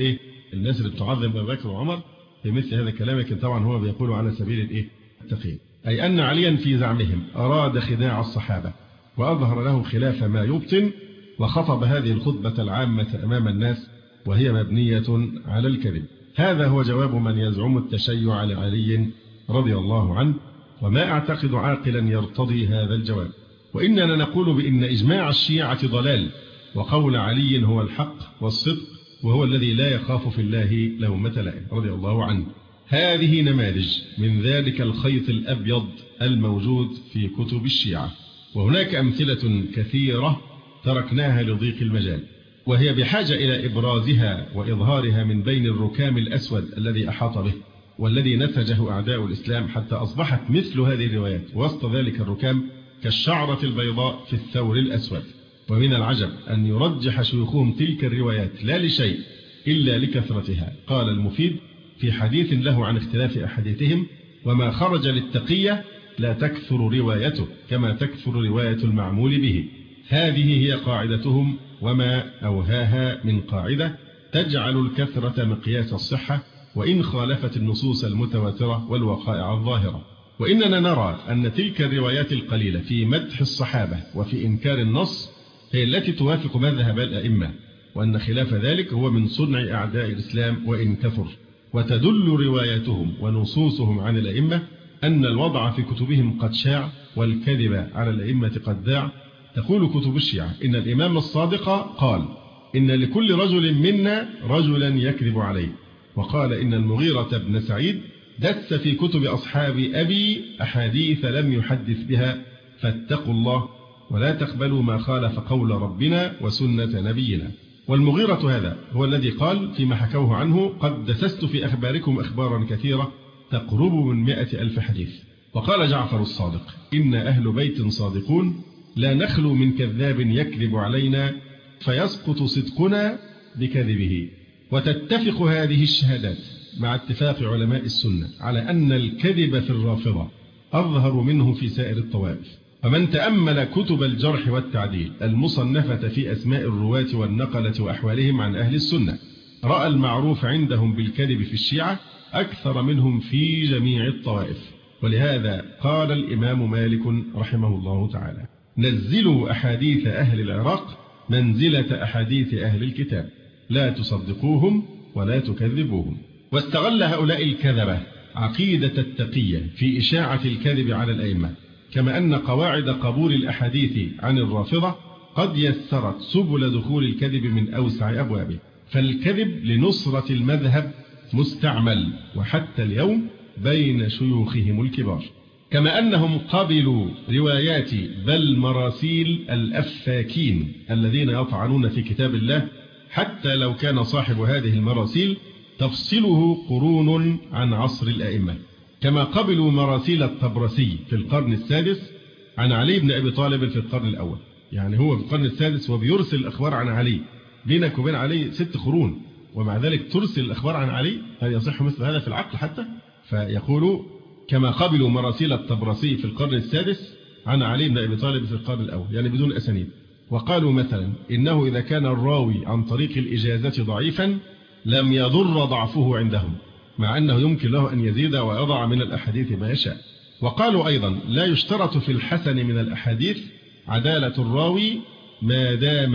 الناس اللي بتعظم أبي بكر وعمر في مثل هذا الكلام، لكن طبعا هو بيقول على سبيل التقييد. أي أن عليا في زعمهم أراد خداع الصحابة وأظهر له خلاف ما يبطن، وخطب هذه الخطبة العامة أمام الناس وهي مبنية على الكذب. هذا هو جواب من يزعم التشيع لعلي رضي الله عنه، وما أعتقد عاقلا يرتضي هذا الجواب. وإننا نقول بأن إجماع الشيعة ضلال، وقول علي هو الحق والصدق، وهو الذي لا يخاف في الله لومة لائم رضي الله عنه. هذه نماذج من ذلك الخيط الأبيض الموجود في كتب الشيعة، وهناك أمثلة كثيرة تركناها لضيق المجال، وهي بحاجة إلى إبرازها وإظهارها من بين الركام الأسود الذي أحاط به والذي نسجه أعداء الإسلام، حتى أصبحت مثل هذه الروايات وسط ذلك الركام كالشعرة البيضاء في الثور الأسود. ومن العجب أن يرجح شيوخهم تلك الروايات لا لشيء إلا لكثرتها. قال المفيد في حديث له عن اختلاف أحاديثهم: وما خرج للتقية لا تكثر روايته كما تكثر رواية المعمول به. هذه هي قاعدتهم، وما أوهاها من قاعدة تجعل الكثرة مقياس الصحة وإن خالفت النصوص المتواترة والوقائع الظاهرة. وإننا نرى أن تلك الروايات القليلة في مدح الصحابة وفي إنكار النص هي التي توافق مذهب الأئمة، وأن خلاف ذلك هو من صنع أعداء الإسلام وإن كثر. وتدل رواياتهم ونصوصهم عن الأئمة أن الوضع في كتبهم قد شاع والكذب على الأئمة قد ذاع. تقول كتب الشيعة إن الإمام الصادق قال: إن لكل رجل منا رجلا يكذب عليه. وقال إن المغيرة بن سعيد دس في كتب أصحاب أبي أحاديث لم يحدث بها، فاتقوا الله ولا تقبلوا ما خالف قول ربنا وسنة نبينا. والمغيرة هذا هو الذي قال فيما حكوه عنه: قد دسست في أخباركم أخبارا كثيرة تقرب من 100,000 حديث. وقال جعفر الصادق: إن أهل بيت صادقون لا نخلو من كذاب يكذب علينا فيسقط صدقنا بكذبه. وتتفق هذه الشهادات مع اتفاق علماء السنة على أن الكذب في الرافضة أظهر منه في سائر الطوائف. فمن تأمل كتب الجرح والتعديل المصنفة في أسماء الرواة والنقلة وأحوالهم عن أهل السنة رأى المعروف عندهم بالكذب في الشيعة أكثر منهم في جميع الطوائف. ولهذا قال الإمام مالك رحمه الله تعالى: نزلوا أحاديث أهل العراق منزلة أحاديث أهل الكتاب، لا تصدقوهم ولا تكذبوهم. واستغل هؤلاء الكذبة عقيدة التقية في إشاعة الكذب على الأئمة، كما أن قواعد قبول الأحاديث عن الرافضة قد يسرت سبل دخول الكذب من أوسع أبوابه. فالكذب لنصرة المذهب مستعمل وحتى اليوم بين شيوخهم الكبار، كما أنهم قبلوا روايات بل مراسيل الأفاكين الذين يطعنون في كتاب الله، حتى لو كان صاحب هذه المراسيل تفصله قرون عن عصر الأئمة. كما قبلوا مراسيل الطبرسي في القرن السادس عن علي بن أبي طالب في القرن الأول. يعني هو في القرن السادس وبيرسل الأخبار عن علي، بينك وبين علي 6 قرون، ومع ذلك ترسل الأخبار عن علي. هل يصح مثل هذا في العقل حتى؟ فيقول كما قبلوا مراسيل الطبرسي في القرن السادس عن علي بن أبي طالب في القرن الأول، يعني بدون أسانيد. وقالوا مثلا إنه إذا كان الراوي عن طريق الإجازة ضعيفا لم يضر ضعفه عندهم، مع أنه يمكن له أن يزيد ويضع من الأحاديث ما يشاء. وقالوا أيضا لا يشترط في الحسن من الأحاديث عدالة الراوي ما دام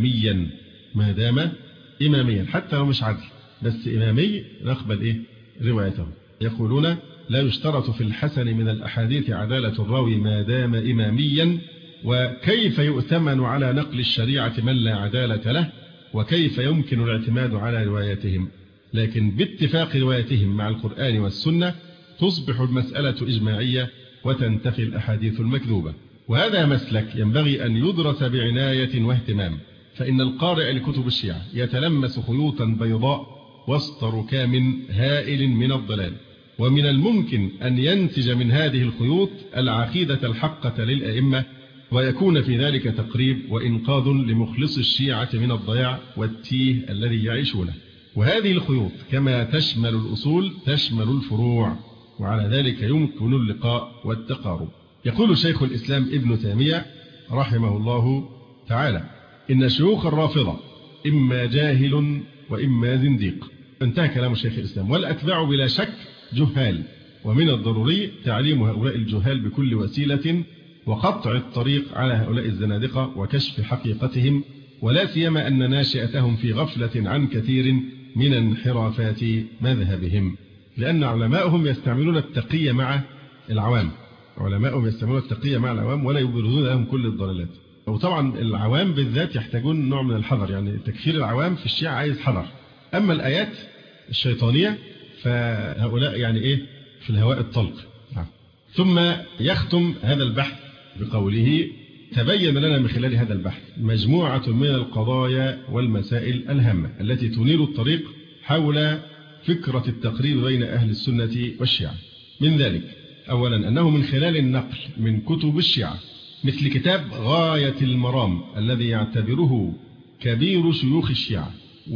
إماميا، حتى لو مش عدل بس إمامي نقبل روايته. يقولون لا يشترط في الحسن من الأحاديث عدالة الراوي ما دام إماميا، وكيف يؤتمن على نقل الشريعة من لا عدالة له، وكيف يمكن الاعتماد على رواياتهم. لكن باتفاق رواياتهم مع القرآن والسنة تصبح المسألة إجماعية وتنتفي الأحاديث المكذوبة. وهذا مسلك ينبغي أن يدرس بعناية واهتمام، فإن القارئ لكتب الشيعة يتلمس خيوطا بيضاء وسط ركام هائل من الضلال، ومن الممكن أن ينتج من هذه الخيوط العقيدة الحقة للأئمة، ويكون في ذلك تقريب وإنقاذ لمخلص الشيعة من الضياع والتيه الذي يعيشونه. وهذه الخيوط كما تشمل الأصول تشمل الفروع، وعلى ذلك يمكن اللقاء والتقارب. يقول شيخ الإسلام ابن تيمية رحمه الله تعالى: إن شيوخ الرافضة إما جاهل وإما زنديق، انتهى كلام شيخ الإسلام. والأتباع بلا شك جهال، ومن الضروري تعليم هؤلاء الجهال بكل وسيلة وقطع الطريق على هؤلاء الزنادقة وكشف حقيقتهم، ولا سيما أن ناشئتهم في غفلة عن كثير من انحرافات مذهبهم، لأن علماءهم يستعملون التقية مع العوام، علماءهم يستعملون التقية مع العوام ولا يبرزون لهم كل الضلالات. وطبعا العوام بالذات يحتاجون نوع من الحذر، يعني تكفير العوام في الشيعة عايز حذر. أما الآيات الشيطانية فهؤلاء يعني إيه في الهواء الطلق. ثم يختم هذا البحث بقوله: تبين لنا من خلال هذا البحث مجموعة من القضايا والمسائل الهامة التي تنير الطريق حول فكرة التقريب بين أهل السنة والشيعة. من ذلك أولا أنه من خلال النقل من كتب الشيعة مثل كتاب غاية المرام الذي يعتبره كبير شيوخ الشيعة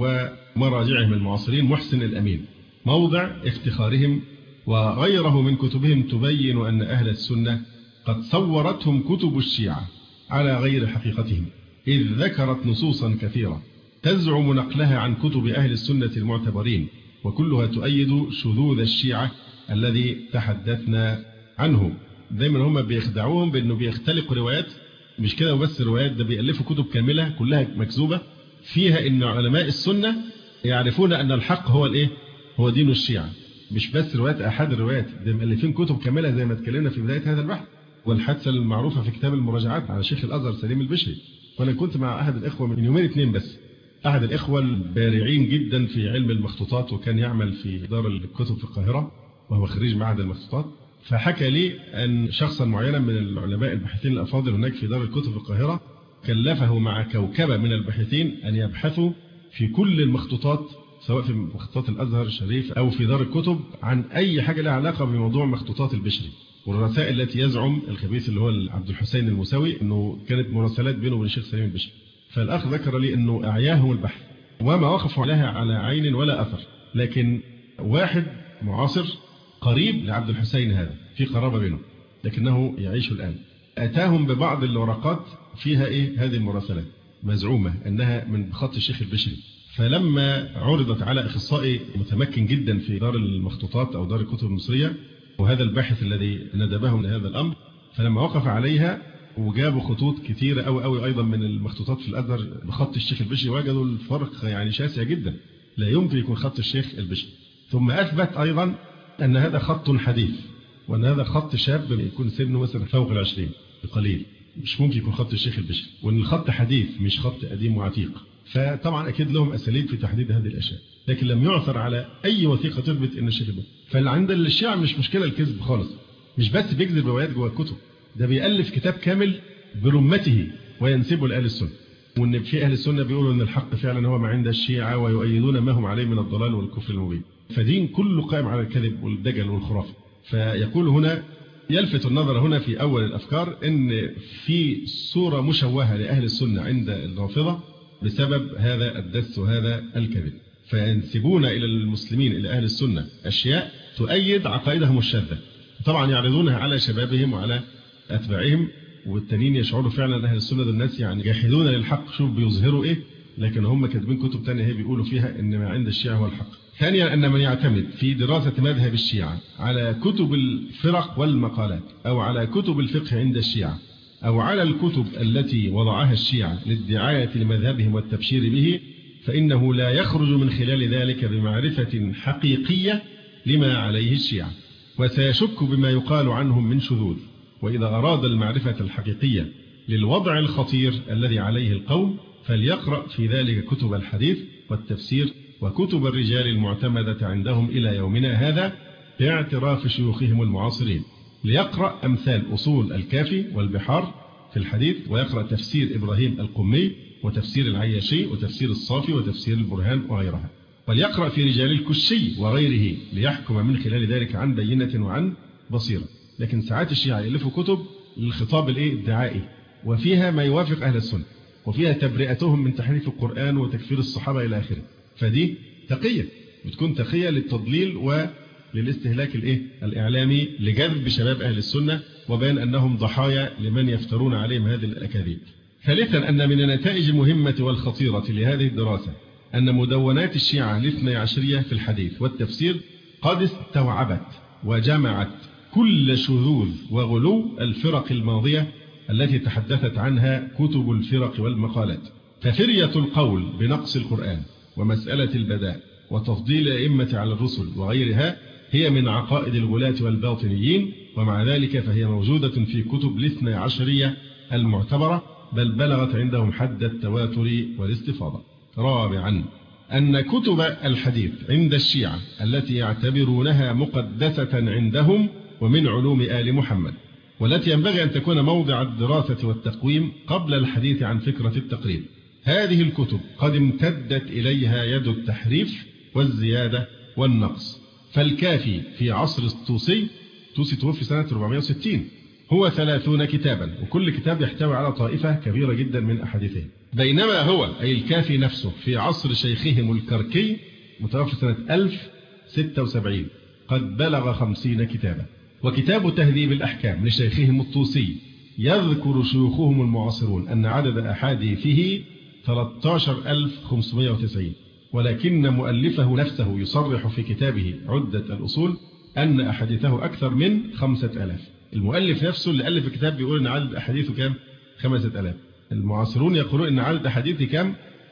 ومراجعهم المعاصرين محسن الأمين موضع افتخارهم، وغيره من كتبهم تبين أن أهل السنة قد صورتهم كتب الشيعة على غير حقيقتهم، إذ ذكرت نصوصا كثيرة تزعم نقلها عن كتب أهل السنة المعتبرين، وكلها تؤيد شذوذ الشيعة الذي تحدثنا عنه. دايما هم بيخدعوهم بأنه بيختلقوا روايات، مش كده وبس روايات، ده بيألفوا كتب كاملة كلها مكذوبة فيها أن علماء السنة يعرفون أن الحق هو الإيه؟ هو دين الشيعة. مش بس روايات أحد الروايات، ده مؤلفين كتب كاملة زي ما اتكلمنا في بداية هذا البحث. والحادثة المعروفة في كتاب المراجعات على شيخ الأزهر سليم البشري. وأنا كنت مع أحد الإخوة من يومين 2 بس، أحد الإخوة البارعين جدا في علم المخطوطات، وكان يعمل في دار الكتب في القاهرة وهو خريج معهد المخطوطات، فحكى لي أن شخصا معينا من العلماء الباحثين الأفاضل هناك في دار الكتب في القاهرة كلفه مع كوكبة من الباحثين أن يبحثوا في كل المخطوطات، سواء في مخطوطات الأزهر الشريف أو في دار الكتب، عن أي حاجة لها علاقة بموضوع مخطوطات البشري والرسائل التي يزعم الخبيث اللي هو عبد الحسين الموسوي أنه كانت مراسلات بينه وبين الشيخ سليم البشري. فالأخ ذكر لي أنه أعياهم البحث وما وقفوا عليها على عين ولا أثر، لكن واحد معاصر قريب لعبد الحسين هذا في قرابة بينه لكنه يعيش الآن، أتاهم ببعض الورقات فيها هذه المراسلات مزعومة أنها من خط الشيخ البشري. فلما عرضت على أخصائي متمكن جدا في دار المخطوطات أو دار الكتب المصرية، وهذا الباحث الذي ندبهم لهذا الأمر، فلما وقف عليها وجابوا خطوط كثيرة أو أيضا من المخطوطات في الأزهر بخط الشيخ البشري، وجدوا الفرق يعني شاسع جدا، لا يمكن يكون خط الشيخ البشري. ثم أثبت أيضا أن هذا خط حديث، وأن هذا خط شاب يكون سنه مثلا فوق 20 بقليل، مش ممكن يكون خط الشيخ البشري، وأن الخط حديث مش خط قديم وعتيق. فطبعا أكيد لهم أساليب في تحديد هذه الأشياء، لكن لم يعثر على أي وثيقة تثبت أن الشيخ البشري. فعند الشيعة مش مشكلة الكذب خالص، مش بس بيكذب روايات جوه الكتب، ده بيألف كتاب كامل برمته وينسبه لأهل السنة، وأن في أهل السنة بيقولوا أن الحق فعلا هو ما عند الشيعة ويؤيدون ما هم عليه من الضلال والكفر المبين. فدين كله قائم على الكذب والدجل والخرافة. فيقول هنا يلفت النظر هنا في أول الأفكار أن في صورة مشوهة لأهل السنة عند الرافضة بسبب هذا الدس وهذا الكذب، فينسبون إلى المسلمين إلى أهل السنة أشياء تؤيد عقائدهم الشاذة، طبعا يعرضونها على شبابهم وعلى أتباعهم، والتانيين يشعروا فعلا أهل السنة الناس يعني جاحدون للحق، شوف بيظهروا لكن هم كاتبين كتب تانية هي بيقولوا فيها إن ما عند الشيعة هو الحق. ثانيا أن من يعتمد في دراسة مذهب الشيعة على كتب الفرق والمقالات أو على كتب الفقه عند الشيعة أو على الكتب التي وضعها الشيعة للدعاية لمذهبهم والتبشير به، فإنه لا يخرج من خلال ذلك بمعرفة حقيقية لما عليه الشيعة، وسيشك بما يقال عنهم من شذوذ. وإذا أراد المعرفة الحقيقية للوضع الخطير الذي عليه القوم فليقرأ في ذلك كتب الحديث والتفسير وكتب الرجال المعتمدة عندهم إلى يومنا هذا باعتراف شيوخهم المعاصرين، ليقرأ أمثال أصول الكافي والبحار في الحديث، ويقرأ تفسير إبراهيم القمي وتفسير العياشي وتفسير الصافي وتفسير البرهان وغيرها، وليقرأ في رجال الكشي وغيره ليحكم من خلال ذلك عن بينة وعن بصيرة. لكن ساعات الشيعة يألفوا كتب للخطاب الدعائي وفيها ما يوافق أهل السنة، وفيها تبرئتهم من تحريف القرآن وتكفير الصحابة إلى آخره، فدي تقية، بتكون تقية للتضليل وللاستهلاك الإعلامي لجذب شباب أهل السنة وبين أنهم ضحايا لمن يفترون عليهم هذه الأكاذيب. ثالثا أن من النتائج المهمة والخطيرة لهذه الدراسة أن مدونات الشيعة الاثني عشرية في الحديث والتفسير قد استوعبت وجمعت كل شذوذ وغلو الفرق الماضية التي تحدثت عنها كتب الفرق والمقالات. ففرية القول بنقص القرآن ومسألة البداء وتفضيل الأئمة على الرسل وغيرها هي من عقائد الغلاة والباطنيين، ومع ذلك فهي موجودة في كتب الاثني عشرية المعتبرة، بل بلغت عندهم حد التواتر والاستفاضة. رابعا، أن كتب الحديث عند الشيعة التي يعتبرونها مقدسة عندهم ومن علوم آل محمد، والتي ينبغي أن تكون موضع الدراسة والتقويم قبل الحديث عن فكرة التقريب، هذه الكتب قد امتدت إليها يد التحريف والزيادة والنقص. فالكافي في عصر الطوسي توفي سنة 460 هو 30 كتابا، وكل كتاب يحتوي على طائفة كبيرة جدا من أحاديثه، بينما هو أي الكافي نفسه في عصر شيخهم الكركي متوفى سنة 1076 قد بلغ 50 كتابا. وكتاب تهذيب الأحكام لشيخهم الطوسي يذكر شيوخهم المعاصرون أن عدد أحاديثه 13590، ولكن مؤلفه نفسه يصرح في كتابه عدة الأصول أن أحاديثه أكثر من 5000. المؤلف نفسه اللي ألف الكتاب بيقول أن عدد أحاديثه كام؟ 5000. المعاصرون يقولون أن عدد أحاديثه كام؟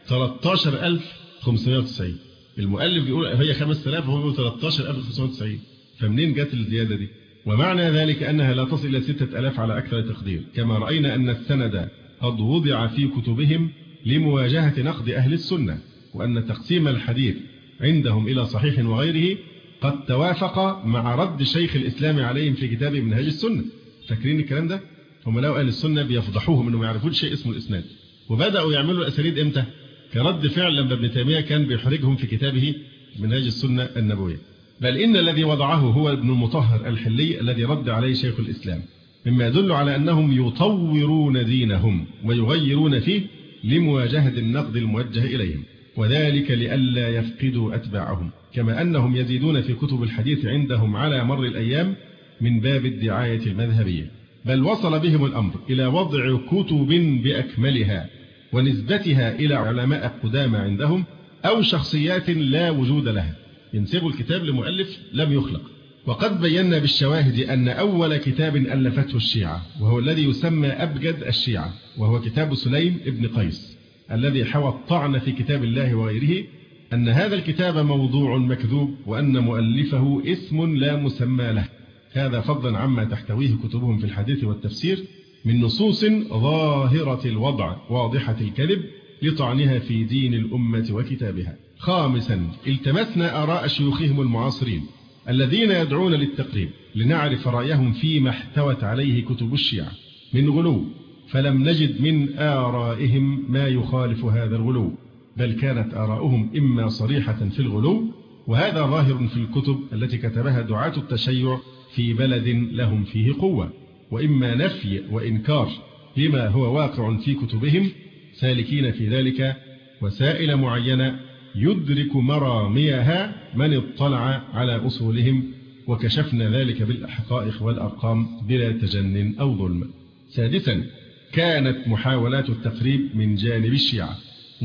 13590. المؤلف بيقول هي 5000 وهو بيقول 13590. فمنين جت الزيادة دي؟ ومعنى ذلك أنها لا تصل إلى 6000 على أكثر تقدير، كما رأينا أن السند قد وضع في كتبهم لمواجهة نقد أهل السنة، وأن تقسيم الحديث عندهم إلى صحيح وغيره قد توافق مع رد شيخ الإسلام عليهم في كتابه منهاج السنة. فاكرين الكلام ده؟ هم لو أهل السنة بيفضحوهم أنهم يعرفون شيء اسمه الإسناد، وبدأوا يعملوا الأسانيد إمتى؟ كرد فعل لما ابن تيمية كان بيحرجهم في كتابه منهاج السنة النبوية. بل إن الذي وضعه هو ابن المطهر الحلي الذي رد عليه شيخ الإسلام، مما يدل على أنهم يطورون دينهم ويغيرون فيه لمواجهة النقد الموجه إليهم، وذلك لئلا يفقدوا أتباعهم، كما أنهم يزيدون في كتب الحديث عندهم على مر الأيام من باب الدعاية المذهبية. بل وصل بهم الأمر إلى وضع كتب بأكملها ونسبتها إلى علماء قدامى عندهم أو شخصيات لا وجود لها، ينسبوا الكتاب لمؤلف لم يخلق. وقد بينا بالشواهد أن أول كتاب ألفته الشيعة وهو الذي يسمى أبجد الشيعة، وهو كتاب سليم ابن قيس الذي حوى الطعن في كتاب الله وغيره، أن هذا الكتاب موضوع مكذوب، وأن مؤلفه اسم لا مسمى له، هذا فضلا عما تحتويه كتبهم في الحديث والتفسير من نصوص ظاهرة الوضع واضحة الكذب لطعنها في دين الأمة وكتابها. خامسا، التمسنا آراء شيوخهم المعاصرين الذين يدعون للتقريب لنعرف رأيهم فيما احتوت عليه كتب الشيعة من غلو، فلم نجد من آرائهم ما يخالف هذا الغلو، بل كانت آراؤهم إما صريحة في الغلو، وهذا ظاهر في الكتب التي كتبها دعاة التشيع في بلد لهم فيه قوة، وإما نفي وإنكار لما هو واقع في كتبهم، سالكين في ذلك وسائل معينة يدرك مراميها من اطلع على أصولهم، وكشفنا ذلك بالحقائق والأرقام بلا تجن أو ظلم. سادسا، كانت محاولات التقريب من جانب الشيعة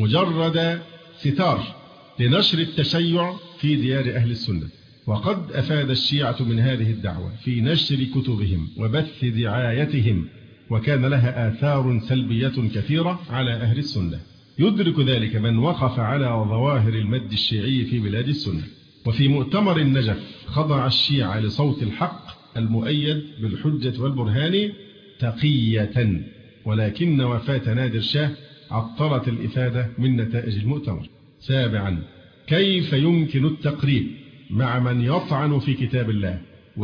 مجرد ستار لنشر التشيع في ديار أهل السنة، وقد أفاد الشيعة من هذه الدعوة في نشر كتبهم وبث دعايتهم، وكان لها آثار سلبية كثيرة على أهل السنة، يدرك ذلك من وقف على ظواهر المد الشيعي في بلاد السنة. وفي مؤتمر النجف خضع الشيعة لصوت الحق المؤيد بالحجة والبرهان تقية، ولكن وفاة نادر شاه عطلت الإفادة من نتائج المؤتمر. سابعا، كيف يمكن التقريب مع من يطعن في كتاب الله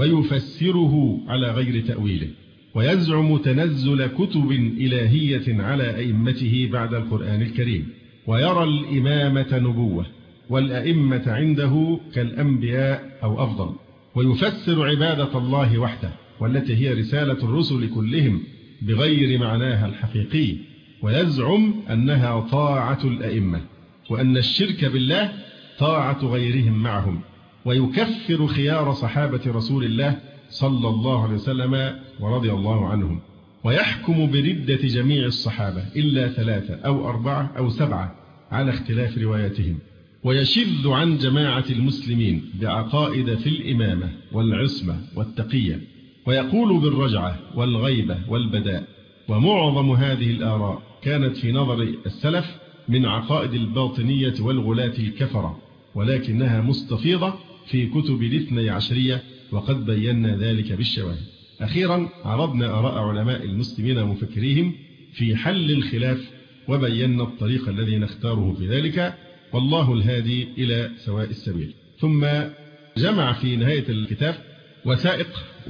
ويفسره على غير تأويله، ويزعم تنزل كتب إلهية على أئمته بعد القرآن الكريم، ويرى الإمامة نبوة والأئمة عنده كالأنبياء أو أفضل، ويفسر عبادة الله وحده والتي هي رسالة الرسل كلهم بغير معناها الحقيقي، ويزعم أنها طاعة الأئمة، وأن الشرك بالله طاعة غيرهم معهم، ويكفر خيار صحابة رسول الله صلى الله عليه وسلم ورضي الله عنهم، ويحكم بردة جميع الصحابة إلا 3 أو 4 أو 7 على اختلاف رواياتهم، ويشذ عن جماعة المسلمين بعقائد في الإمامة والعصمة والتقية، ويقول بالرجعة والغيبة والبداء. ومعظم هذه الآراء كانت في نظر السلف من عقائد الباطنية والغلاة الكفرة، ولكنها مستفيضة في كتب الاثني عشرية، وقد بينا ذلك بالشواهد. أخيرا عرضنا آراء علماء المسلمين ومفكريهم في حل الخلاف، وبينا الطريق الذي نختاره في ذلك، والله الهادي إلى سواء السبيل. ثم جمع في نهاية الكتاب وثائق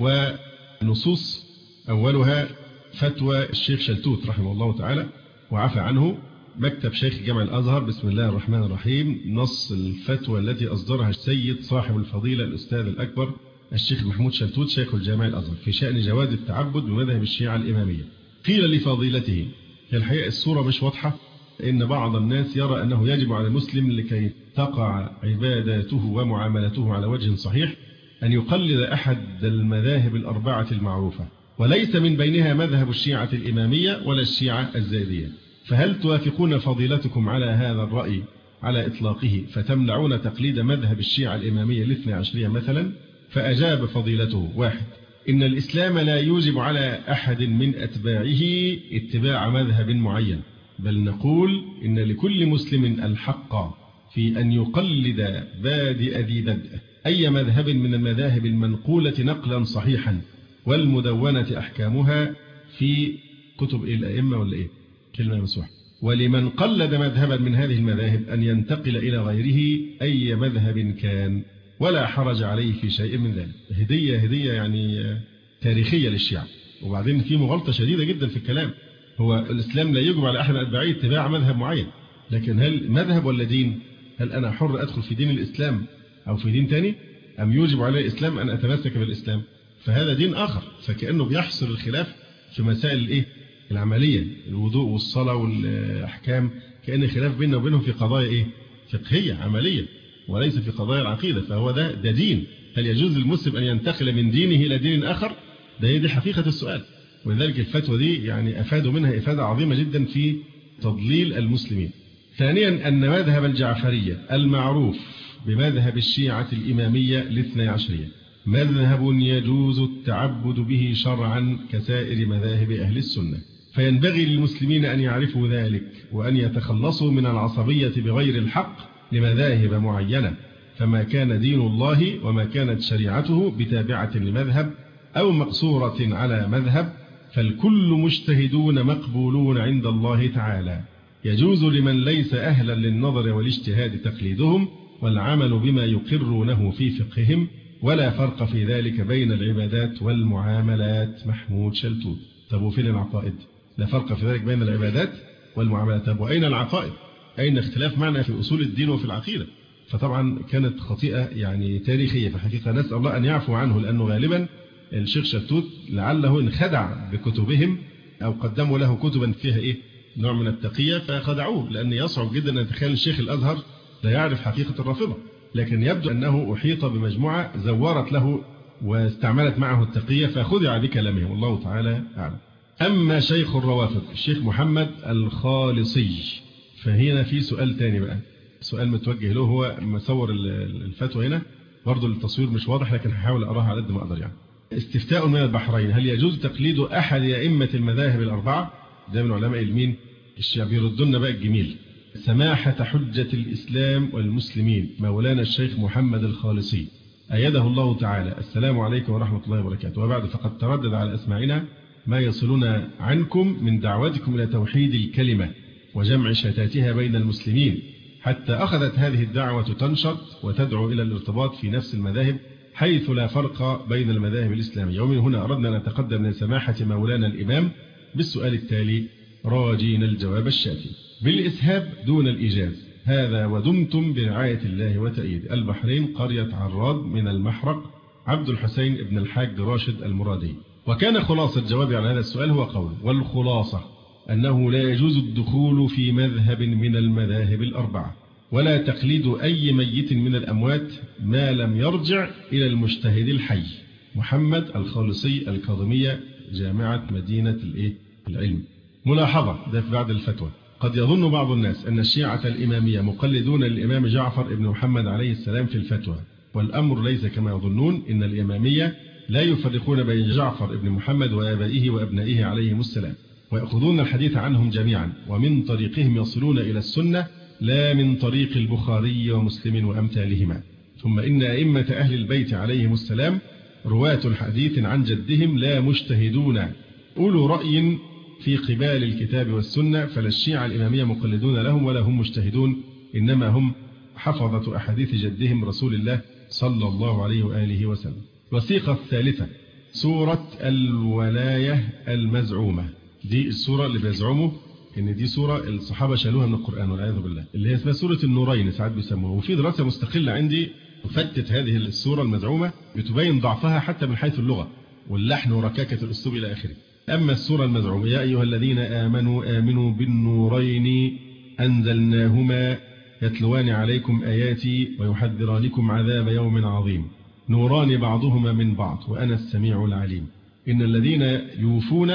ونصوص، أولها فتوى الشيخ شلتوت رحمه الله تعالى وعفى عنه، مكتب شيخ جامع الأزهر، بسم الله الرحمن الرحيم. نص الفتوى التي أصدرها السيد صاحب الفضيلة الأستاذ الأكبر الشيخ محمود شلتوت شيخ الجامع الأزهر في شأن جواز التعبد بمذهب الشيعة الإمامية. قيل لفضيلته، الحقيقة الصورة مش واضحة، إن بعض الناس يرى أنه يجب على المسلم لكي تقع عباداته ومعاملته على وجه صحيح أن يقلد أحد المذاهب الأربعة المعروفة، وليس من بينها مذهب الشيعة الإمامية ولا الشيعة الزيدية، فهل توافقون فضيلتكم على هذا الرأي على إطلاقه فتمنعون تقليد مذهب الشيعة الإمامية الاثنى عشرية مثلا؟ فأجاب فضيلته: 1. إن الإسلام لا يوجب على أحد من أتباعه اتباع مذهب معين، بل نقول إن لكل مسلم الحق في أن يقلد بادئ ذي بدء أي مذهب من المذاهب المنقولة نقلا صحيحا، والمدونة أحكامها في كتب الأئمة ولا إيه؟ كلمة مسوحة. ولمن قلد مذهبا من هذه المذاهب أن ينتقل إلى غيره أي مذهب كان، ولا حرج عليه في شيء من ذلك. هدية يعني تاريخية للشيعة. وبعدين في مغالطة شديدة جدا في الكلام، هو الإسلام لا يجب على أحد أتباعه اتباع مذهب معين، لكن هل مذهب ولا دين؟ هل أنا حر أدخل في دين الإسلام أو في دين تاني، أم يوجب علي الإسلام أن أتمسك بالإسلام؟ فهذا دين آخر، فكأنه بيحصر الخلاف في مسائل الإيه؟ العملية، الوضوء والصلاة والأحكام، كأن خلاف بيننا وبينهم في قضايا إيه؟ فقهية عملية، وليس في قضايا العقيدة. فهو ده دين. هل يجوز للمسلم أن ينتقل من دينه إلى دين آخر؟ دي حقيقة السؤال. ولذلك الفتوى دي يعني أفادوا منها إفادة عظيمة جدا في تضليل المسلمين. ثانيا أن مذهب الجعفرية المعروف بمذهب الشيعة الإمامية الاثني عشرية مذهب يجوز التعبد به شرعا كسائر مذاهب أهل السنة، فينبغي للمسلمين أن يعرفوا ذلك وأن يتخلصوا من العصبية بغير الحق لمذاهب معينة، فما كان دين الله وما كانت شريعته بتابعة لمذهب أو مقصورة على مذهب، فالكل مجتهدون مقبولون عند الله تعالى، يجوز لمن ليس أهلا للنظر والاجتهاد تقليدهم والعمل بما يقرونه في فقههم، ولا فرق في ذلك بين العبادات والمعاملات. محمود شلتوت. طب وفين العقائد؟ لا فرق في ذلك بين العبادات والمعاملات. طب وأين العقائد؟ أين اختلاف معنى في أصول الدين وفي العقيدة؟ فطبعا كانت خطيئة يعني تاريخية في الحقيقة، نسأل الله أن يعفو عنه، لأنه غالبا الشيخ شلتوت لعله انخدع بكتبهم أو قدموا له كتبا فيها إيه؟ نوع من التقية فخدعوه، لأن يصعب جدا أن يتخيل الشيخ الأزهر لا يعرف حقيقة الرافضة، لكن يبدو أنه أحيط بمجموعة زورت له واستعملت معه التقية فخدع بكلامهم، والله تعالى أعلم. أما شيخ الروافض الشيخ محمد الخالصي، فهنا في سؤال تاني بقى، سؤال متوجه له، هو مصور الفتوى هنا برضو التصوير مش واضح لكن هحاول أراها على قد ما أقدر. يعني استفتاء من البحرين: هل يجوز تقليد أحد أئمة المذاهب الأربعة؟ ده من علماء المين الشيعة، بيردنا بقى الجميل: سماحة حجة الإسلام والمسلمين مولانا الشيخ محمد الخالصي أيده الله تعالى، السلام عليكم ورحمة الله وبركاته. وبعد، فقد تردد على أسماعنا ما يصلنا عنكم من دعوتكم إلى توحيد الكلمة وجمع شتاتها بين المسلمين، حتى أخذت هذه الدعوة تنشط وتدعو إلى الارتباط في نفس المذاهب حيث لا فرق بين المذاهب الإسلامية. ومن هنا أردنا أن نتقدم لسماحة مولانا الإمام بالسؤال التالي راجين الجواب الشافي بالإسهاب دون الإيجاز. هذا ودمتم برعاية الله وتأييد. البحرين، قرية عراد من المحرق، عبد الحسين ابن الحاج راشد المرادي. وكان خلاصة جوابي على هذا السؤال هو قوله: والخلاصة أنه لا يجوز الدخول في مذهب من المذاهب الأربعة ولا تقليد أي ميت من الأموات ما لم يرجع إلى المجتهد الحي. محمد الخالصي، الكاظمية، جامعة مدينة العلم. ملاحظة، ده في بعد الفتوى: قد يظن بعض الناس أن الشيعة الإمامية مقلدون للإمام جعفر بن محمد عليه السلام في الفتوى، والأمر ليس كما يظنون. إن الإمامية لا يفرقون بين جعفر بن محمد وآبائه وأبنائه عليهم السلام، ويأخذون الحديث عنهم جميعا، ومن طريقهم يصلون إلى السنة لا من طريق البخاري ومسلم وأمثالهما. ثم إن أئمة أهل البيت عليهم السلام رواة الحديث عن جدهم لا مجتهدون أولو رأي في قبال الكتاب والسنة، فلا الشيعة الإمامية مقلدون لهم ولا هم مجتهدون، إنما هم حفظة أحاديث جدهم رسول الله صلى الله عليه وآله وسلم. الوثيقة الثالثة سورة الولاية المزعومة. دي السورة اللي بيزعموا إن دي سورة الصحابة شالوها من القرآن والعياذ بالله، اللي هي اسمها سورة النورين ساعات بيسموها. وفي دراسة مستقلة عندي تفتت هذه السورة المزعومة بتبين ضعفها حتى من حيث اللغة واللحن وركاكة الأسلوب إلى آخره. أما السورة المزعومة: يا أيها الذين آمنوا بالنورين أنزلناهما يتلوان عليكم آياتي ويحذرانكم عذاب يوم عظيم نوران بعضهما من بعض وأنا السميع العليم. إن الذين يوفون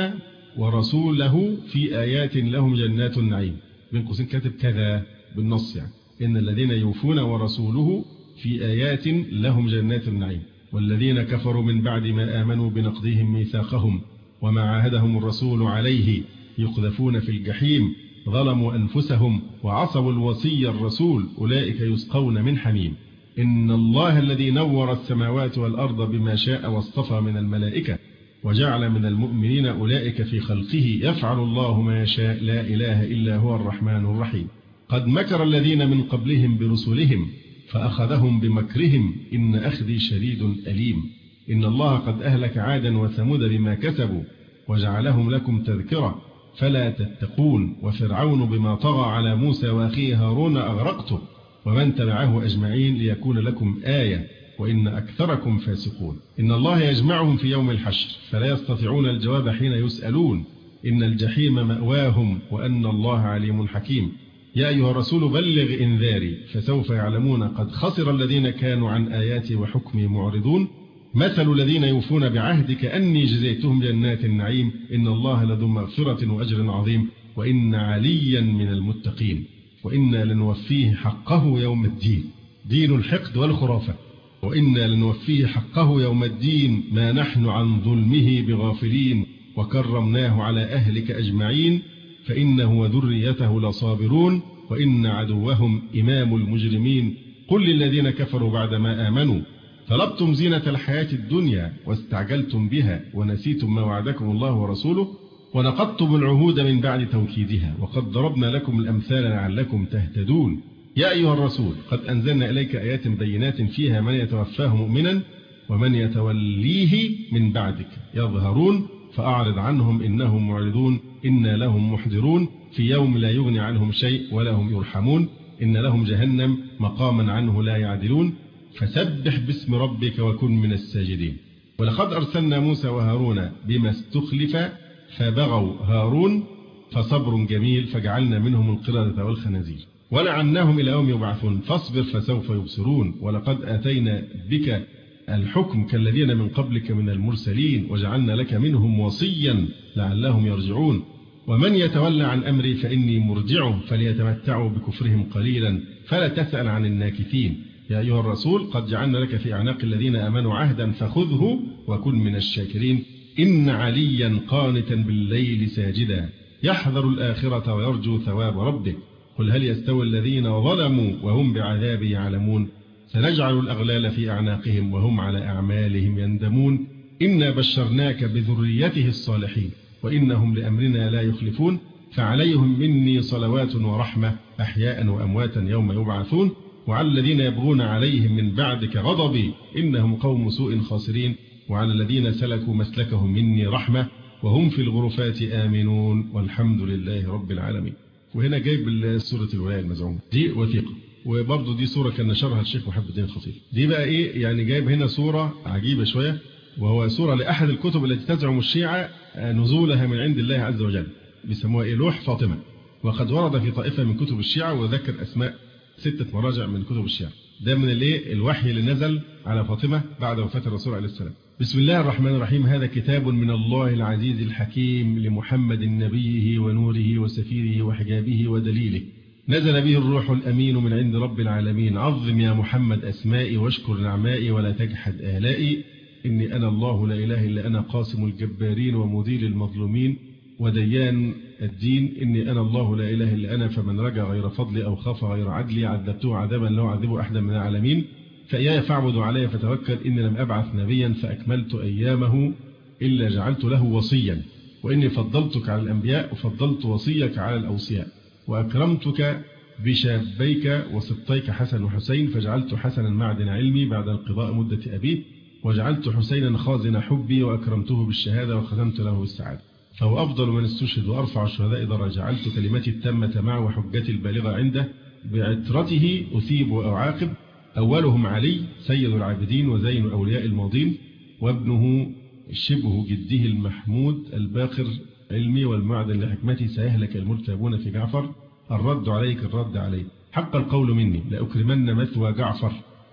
ورسوله في آيات لهم جنات النعيم. بين قوسين كاتب كذا بالنص، يعني إن الذين يوفون ورسوله في آيات لهم جنات النعيم والذين كفروا من بعد ما آمنوا بنقضهم ميثاقهم وما عاهدهم الرسول عليه يقذفون في الجحيم ظلموا أنفسهم وعصوا الوصي الرسول أولئك يسقون من حميم. إن الله الذي نور السماوات والأرض بما شاء واصطفى من الملائكة وجعل من المؤمنين أولئك في خلقه يفعل الله ما يشاء لا إله إلا هو الرحمن الرحيم. قد مكر الذين من قبلهم برسلهم فأخذهم بمكرهم إن أخذي شديد أليم. إن الله قد أهلك عادا وثمود بما كسبوا وجعلهم لكم تذكرة فلا تتقون. وفرعون بما طغى على موسى وأخيه هارون أغرقته ومن تبعه أجمعين ليكون لكم آية وإن أكثركم فاسقون. إن الله يجمعهم في يوم الحشر فلا يستطيعون الجواب حين يسألون إن الجحيم مأواهم وأن الله عليم حكيم. يا أيها الرسول بلغ إنذاري فسوف يعلمون قد خسر الذين كانوا عن آياتي وحكمي معرضون. مثل الذين يوفون بعهد كأني جزيتهم جنات النعيم إن الله لذو مغفرة وأجر عظيم وإن عليا من المتقين وإنا لنوفيه حقه يوم الدين. دين الحقد والخرافة. وإنا لنوفيه حقه يوم الدين ما نحن عن ظلمه بغافلين وكرمناه على أهلك أجمعين فإنه وذريته لصابرون وإن عدوهم إمام المجرمين. قل للذين كفروا بعدما آمنوا طلبتم زينة الحياة الدنيا واستعجلتم بها ونسيتم ما وعدكم الله ورسوله ونقضتم العهود من بعد توكيدها وقد ضربنا لكم الأمثال لعلكم تهتدون. يا أيها الرسول قد أنزلنا إليك آيات بينات فيها من يتوفاه مؤمنا ومن يتوليه من بعدك يظهرون فأعرض عنهم إنهم معرضون إنا لهم محضرون في يوم لا يغني عنهم شيء ولا هم يرحمون إن لهم جهنم مقاما عنه لا يعدلون فسبح باسم ربك وكن من الساجدين. ولقد أرسلنا موسى وهارون بما استخلف فبغوا هارون فصبر جميل فجعلنا منهم القردة والخنازير ولعناهم إلى يوم يبعثون فاصبر فسوف يبصرون. ولقد آتينا بك الحكم كالذين من قبلك من المرسلين وجعلنا لك منهم وصيا لعلهم يرجعون. ومن يتولى عن أمري فإني مرجعه فليتمتعوا بكفرهم قليلا فلا تسأل عن الناكثين. يا أيها الرسول قد جعلنا لك في أعناق الذين آمنوا عهدا فخذه وكن من الشاكرين. إن عليا قانتا بالليل ساجدا يحذر الآخرة ويرجو ثواب ربه. قل هل يستوي الذين ظلموا وهم بعذابي يعلمون سنجعل الأغلال في أعناقهم وهم على أعمالهم يندمون. إنا بشرناك بذريته الصالحين وإنهم لأمرنا لا يخلفون فعليهم مني صلوات ورحمة أحياء وأمواتا يوم يبعثون. وعلى الذين يبغون عليهم من بعدك غضبي إنهم قوم سوء خاسرين. وعلى الذين سلكوا مسلكهم مني رحمة وهم في الغرفات آمنون والحمد لله رب العالمين. وهنا جايب سورة الولاية المزعومة دي وثيقة، وبرضه دي سورة كان نشرها الشيخ محمد الدين الخطيب. دي بقى إيه يعني جايب هنا سورة عجيبة شوية، وهو سورة لأحد الكتب التي تزعم الشيعة نزولها من عند الله عز وجل، بيسموها إيه لوح فاطمة. وقد ورد في طائفة من كتب الشيعة وذكر أسماء 6 مراجع من كتب الشيعة. ده من الوحي اللي نزل على فاطمة بعد وفاة الرسول عليه السلام. بسم الله الرحمن الرحيم. هذا كتاب من الله العزيز الحكيم لمحمد نبيه ونوره وسفيره وحجابه ودليله، نزل به الروح الأمين من عند رب العالمين. عظم يا محمد أسمائي واشكر نعمائي ولا تجحد آلائي. إني أنا الله لا إله إلا أنا قاسم الجبارين ومذيل المظلومين وديان الدين. إني أنا الله لا إله إلا أنا فمن رجا غير فضلي أو خاف غير عدلي عذبته عذابا لا أعذبه أحدا من العالمين. فإياي فاعبدوا علي فتوكل. إني لم أبعث نبيا فأكملت أيامه إلا جعلت له وصيا. وإني فضلتك على الأنبياء وفضلت وصيك على الأوصياء وأكرمتك بشابيك وسبطيك حسن وحسين فجعلت حسنا معدن علمي بعد انقضاء مدة أبيه وجعلت حسينا خازن حبي وأكرمته بالشهادة وختمت له بالسعادة. فهو أفضل من استشهد وأرفع الشهداء درجة. جعلت كلمتي التامة معه وحجتي البالغة عنده. بعترته أثيب وأعاقب. أولهم علي سيد العابدين وزين أولياء الماضين وابنه شبه جده المحمود الباقر علمي والمعدن لحكمتي. سيهلك المرتابون في جعفر. الرد عليك الرد علي. حق القول مني لأكرمن مثوى جعفر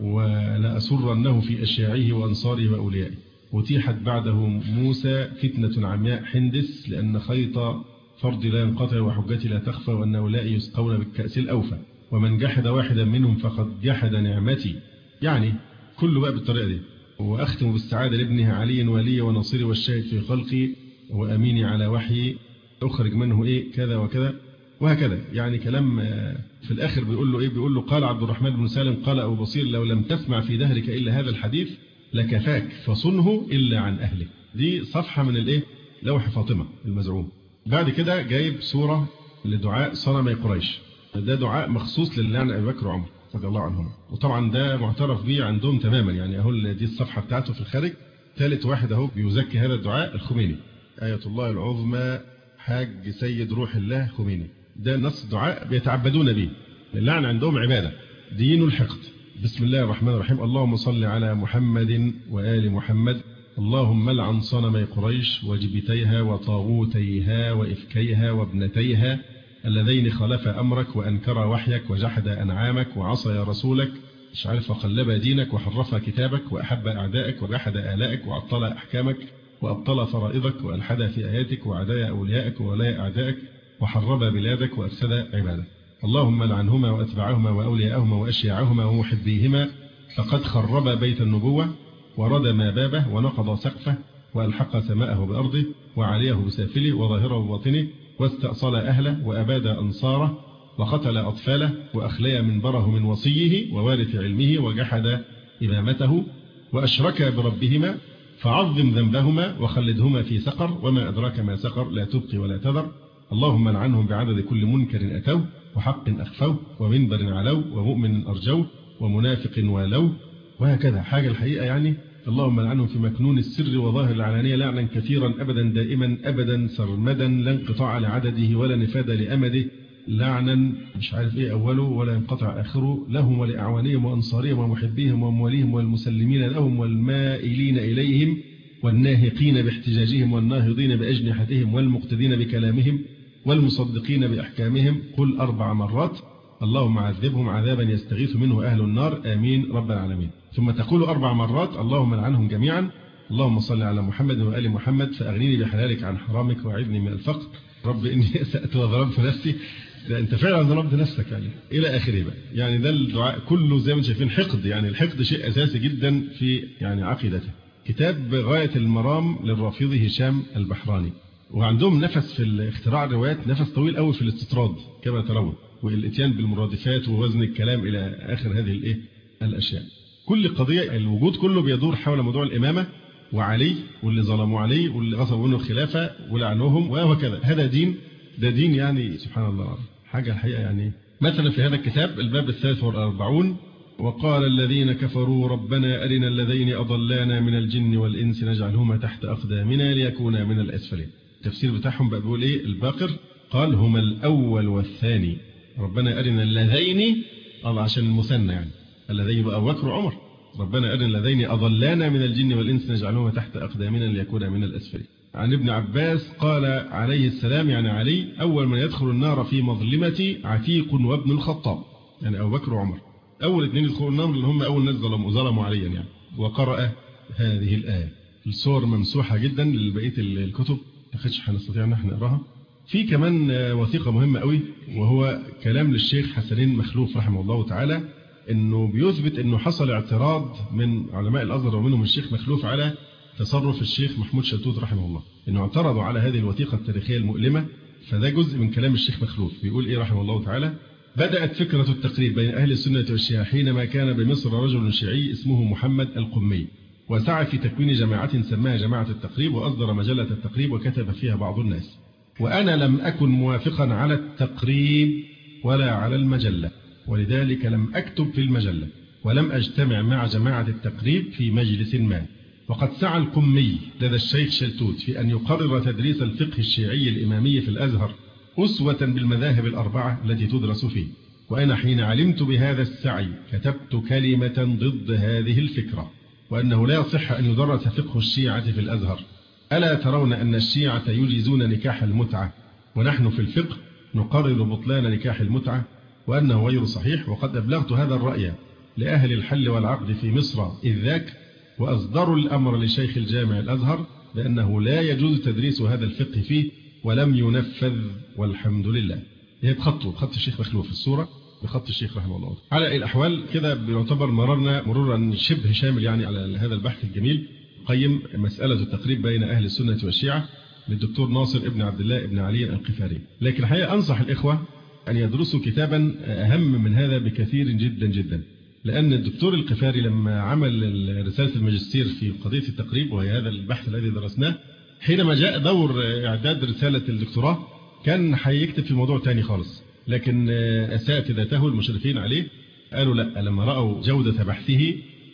ولأسرنه في أشياعه وأنصاره وأوليائه. وتيحت بعده موسى فتنة عمياء حندس لأن خيط فرض لا ينقطع وحجتي لا تخفى وأن أولئي يسقون بالكأس الأوفى. ومن جحد واحدا منهم فقد جحد نعمتي. يعني كله بقى بالطريقة دي. وأختم بالسعادة لابنها علي ولي ونصيري والشاهد في خلقي وأميني على وحي أخرج منه كذا وكذا وهكذا. يعني كلام في الآخر بيقول له بيقول له قال عبد الرحمن بن سالم قال أبو بصير لو لم تسمع في دهرك إلا هذا الحديث لكفاك فصنه إلا عن أهله. دي صفحة من لوح فاطمة المزعوم. بعد كده جايب سورة لدعاء صنمي قريش. ده دعاء مخصوص للعن أبي بكر وعمر رضي الله عنهما. وطبعا ده معترف به عندهم تماما. يعني أهو دي الصفحة بتاعته في الخارج. ثالث واحد أهو بيزكي هذا الدعاء الخميني آية الله العظمى حاج سيد روح الله خميني. ده نص الدعاء بيتعبدون به. اللعن عندهم عبادة دين الحقد. بسم الله الرحمن الرحيم. اللهم صل على محمد وآل محمد. اللهم لعن صنمي قريش وجبتيها وطاغوتيها وإفكيها وابنتيها اللذين خالف أمرك وأنكر وحيك وجحد أنعامك وعصى رسولك مش عارف وقلب دينك وحرف كتابك وأحب أعدائك وجحد آلائك وعطل أحكامك وأبطل فرائضك وألحد في آياتك وعدايا أوليائك وولايا أعدائك وحرب بلادك وأفسد عبادك. اللهم لعنهما وأتبعهما وأولياءهما وأشياعهما ومحبيهما فقد خرب بيت النبوة وردم بابه ونقض سقفه وألحق سماءه بأرضه وعليه بسافله وظاهره بباطنه واستأصل أهله وأباد أنصاره وقتل أطفاله وأخلي منبره من وصيه ووارث علمه وجحد إمامته وأشرك بربهما فعظم ذنبهما وخلدهما في سقر وما أدراك ما سقر لا تبقي ولا تذر. اللهم لعنهم بعدد كل منكر أتوه وحق أخفوه ومنبر علوه ومؤمن أرجوه ومنافق والوه وهكذا. حاجة الحقيقة يعني اللهم لعنهم في مكنون السر وظاهر العلانية لعنا كثيرا أبدا دائما أبدا سرمدا لا انقطاع لعدده ولا نفاد لأمده. لعنا مش عارف أوله ولا ينقطع آخره لهم ولأعوانهم وأنصارهم ومحبيهم وأموالهم والمسلمين لهم والمائلين إليهم والناهقين باحتجاجهم والناهضين بأجنحتهم والمقتدين بكلامهم والمصدقين بأحكامهم. قل 4 مرات اللهم عذبهم عذابا يستغيث منه أهل النار آمين رب العالمين. ثم تقول 4 مرات اللهم لعنهم جميعا. اللهم صل على محمد وآل محمد فأغنيني بحلالك عن حرامك وأعذني من الفقر. رب إني أسأت وظلمت نفسي. ده أنت فعلا ظلمت نفسك يعني إلى آخره بقى. يعني ده الدعاء كله زي ما شايفين حقد. يعني الحقد شيء أساسي جدا في يعني عقيدته. كتاب غاية المرام للرافضي هشام البحراني. وعندهم نفس في اختراع الروايات نفس طويل قوي في الاستطراد كما ترون والاتيان بالمرادفات ووزن الكلام إلى آخر هذه الأشياء. كل قضية الوجود كله بيدور حول موضوع الإمامة وعلي واللي ظلموا علي واللي غصبوا منه الخلافة ولعنوهم وهكذا. هذا دين. ده دين يعني سبحان الله حاجة الحقيقة. يعني مثلا في هذا الكتاب الباب 43 وقال الذين كفروا ربنا أرنا الذين أضلانا من الجن والإنس نجعلهما تحت أقدامنا ليكونا من الأسفلين. التفسير بتاعهم بقى بيقول الباقر قال هما الأول والثاني. ربنا أرنا اللذين عشان المثنى يعني الذين بقى أبو بكر وعمر. ربنا أرنا الذين أضلانا من الجن والإنس نجعلهما تحت أقدامنا ليكونا من الأسفلين. عن ابن عباس قال عليه السلام يعني علي أول من يدخل النار في مظلمتي عتيق وابن الخطاب. يعني أبو بكر وعمر أول 2 يدخلوا النار اللي هم أول ناس ظلموا عليا يعني. وقرأ هذه الآية الصور ممسوحة جدا لبقية الكتب، تاخدش هنستطيع ان احنا نقراها. في كمان وثيقة مهمة قوي، وهو كلام للشيخ حسنين مخلوف رحمه الله تعالى، انه بيثبت انه حصل اعتراض من علماء الازهر ومنهم الشيخ مخلوف على تصرف الشيخ محمود شلتوت رحمه الله، انه اعترضوا على هذه الوثيقة التاريخية المؤلمة. فده جزء من كلام الشيخ مخلوف، بيقول ايه رحمه الله تعالى: بدأت فكرة التقريب بين أهل السنة والشيعة حينما كان بمصر رجل شيعي اسمه محمد القمي، وسعى في تكوين جماعة سماها جماعة التقريب، وأصدر مجلة التقريب وكتب فيها بعض الناس. وأنا لم أكن موافقا على التقريب ولا على المجلة، ولذلك لم أكتب في المجلة، ولم أجتمع مع جماعة التقريب في مجلس ما. وقد سعى القمي لدى الشيخ شلتوت في أن يقرر تدريس الفقه الشيعي الإمامي في الأزهر أسوة بالمذاهب الأربعة التي تدرس فيه، وأنا حين علمت بهذا السعي كتبت كلمة ضد هذه الفكرة، وأنه لا يصح أن يدرس فقه الشيعة في الأزهر. ألا ترون أن الشيعة يجيزون نكاح المتعة، ونحن في الفقه نقرر بطلان نكاح المتعة، وأنه غير صحيح. وقد أبلغت هذا الرأي لأهل الحل والعقد في مصر إذ ذاك، وأصدروا الأمر لشيخ الجامع الأزهر بأنه لا يجوز تدريس هذا الفقه فيه، ولم ينفذ والحمد لله. هي بخط الشيخ مخلوف في الصورة، بخط الشيخ رحمه الله. على الأحوال كده بيعتبر مرورا شبه شامل يعني على هذا البحث الجميل. قيم مسألة التقريب بين أهل السنة والشيعة للدكتور ناصر ابن عبد الله ابن علي القفاري. لكن الحقيقة أنصح الإخوة أن يدرسوا كتابا أهم من هذا بكثير جدا جدا، لأن الدكتور القفاري لما عمل رسالة الماجستير في قضية التقريب، وهي هذا البحث الذي درسناه، حينما جاء دور إعداد رسالة الدكتوراه كان هيكتب في موضوع تاني خالص، لكن أساتذته المشرفين عليه قالوا لا، لما رأوا جودة بحثه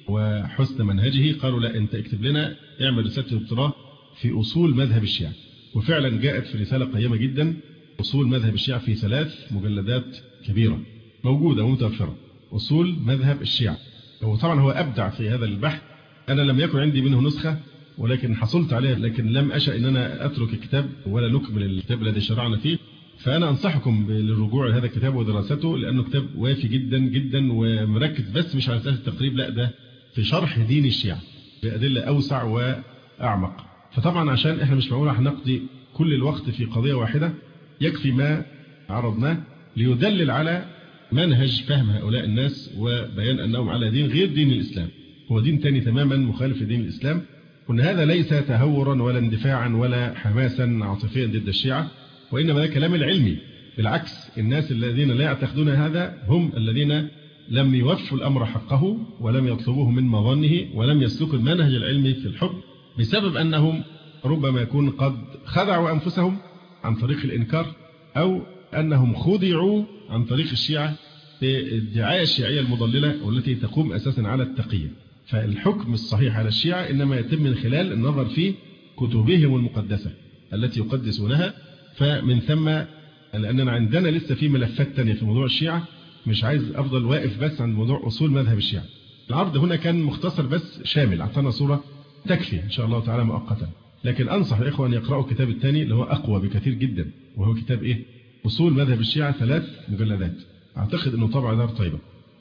وحسن منهجه قالوا لا، أنت اكتب لنا، اعمل رسالة الدكتوراه في أصول مذهب الشيعة. وفعلا جاءت في رسالة قيمة جدا، أصول مذهب الشيعة، في 3 مجلدات كبيرة موجودة ومتوفرة، أصول مذهب الشيعة. وطبعا هو أبدع في هذا البحث. أنا لم يكن عندي منه نسخة، ولكن حصلت عليه، لكن لم أشأ أن أنا أترك الكتاب ولا نكمل الكتاب الذي شرعنا فيه. فأنا أنصحكم بالرجوع لهذا الكتاب ودراسته، لأنه كتاب وافي جدا جدا، ومركز بس مش على أساس التقريب، لا، ده في شرح دين الشيعة بأدلة أوسع وأعمق. فطبعا عشان إحنا مش معقول هنقضي كل الوقت في قضية واحدة، يكفي ما عرضناه ليدلل على منهج فهم هؤلاء الناس وبيان أنهم على دين غير دين الإسلام، هو دين تاني تماما مخالف لدين الإسلام، وأن هذا ليس تهورا ولا اندفاعا ولا حماسا عاطفيا ضد الشيعة، وإنما ده كلام العلمي. بالعكس، الناس الذين لا يعتقدون هذا هم الذين لم يوفوا الأمر حقه، ولم يطلبوه من مظنه، ولم يسلكوا المنهج العلمي في الحكم، بسبب أنهم ربما يكون قد خدعوا أنفسهم عن طريق الإنكار، أو أنهم خدعوا عن طريق الشيعة في الدعاية الشيعية المضللة، والتي تقوم أساسا على التقية. فالحكم الصحيح على الشيعة إنما يتم من خلال النظر في كتبهم المقدسة التي يقدسونها. فمن ثم، لأننا عندنا لسه في ملفات تانية في موضوع الشيعة، مش عايز أفضل واقف بس عند موضوع أصول مذهب الشيعة. العرض هنا كان مختصر بس شامل، أعطانا صورة تكفي إن شاء الله تعالى مؤقتا. لكن أنصح الإخوة أن يقرأوا الكتاب الثاني اللي هو أقوى بكثير جدا، وهو كتاب إيه؟ أصول مذهب الشيعة، 3 مجلدات. أعتقد أنه طبع دار طيبة.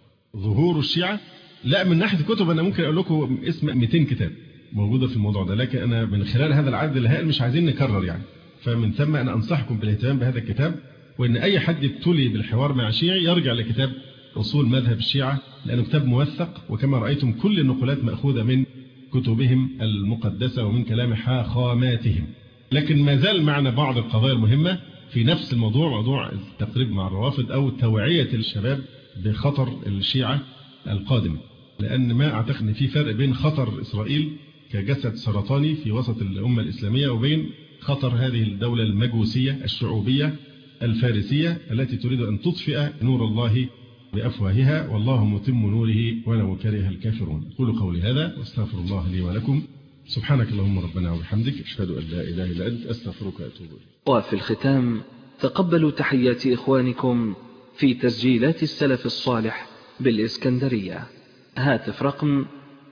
ظهور الشيعة، لا، من ناحية الكتب أنا ممكن أقول لكم اسم 200 كتاب موجودة في الموضوع ده، لكن أنا من خلال هذا العدد الهائل مش عايزين نكرر يعني. فمن ثم أنا أنصحكم بالاهتمام بهذا الكتاب، وإن أي حد ابتلي بالحوار مع شيعي يرجع لكتاب أصول مذهب الشيعة، لأنه كتاب موثق، وكما رأيتم كل النقولات مأخوذة من كتبهم المقدسة ومن كلام حاخاماتهم. لكن ما زال معنا بعض القضايا المهمة في نفس الموضوع، موضوع التقريب مع الروافض أو توعية الشباب بخطر الشيعة القادم، لأن ما أعتقد أن في فرق بين خطر إسرائيل كجسد سرطاني في وسط الأمة الإسلامية، وبين خطر هذه الدولة المجوسية الشعوبية الفارسية التي تريد أن تطفئ نور الله بأفواهها، والله متم نوره ولو كره الكافرون. أقول قولي هذا واستغفر الله لي ولكم. سبحانك اللهم ربنا وبحمدك، أشهد أن لا إله إلا أنت، أستغفرك وأتوب إليك. وفي الختام تقبلوا تحيات إخوانكم في تسجيلات السلف الصالح بالإسكندرية. هاتف رقم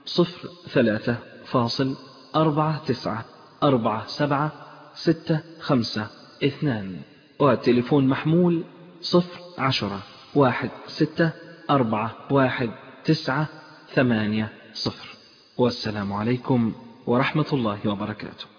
03-494765، وتليفون محمول 010-16411980. والسلام عليكم ورحمة الله وبركاته.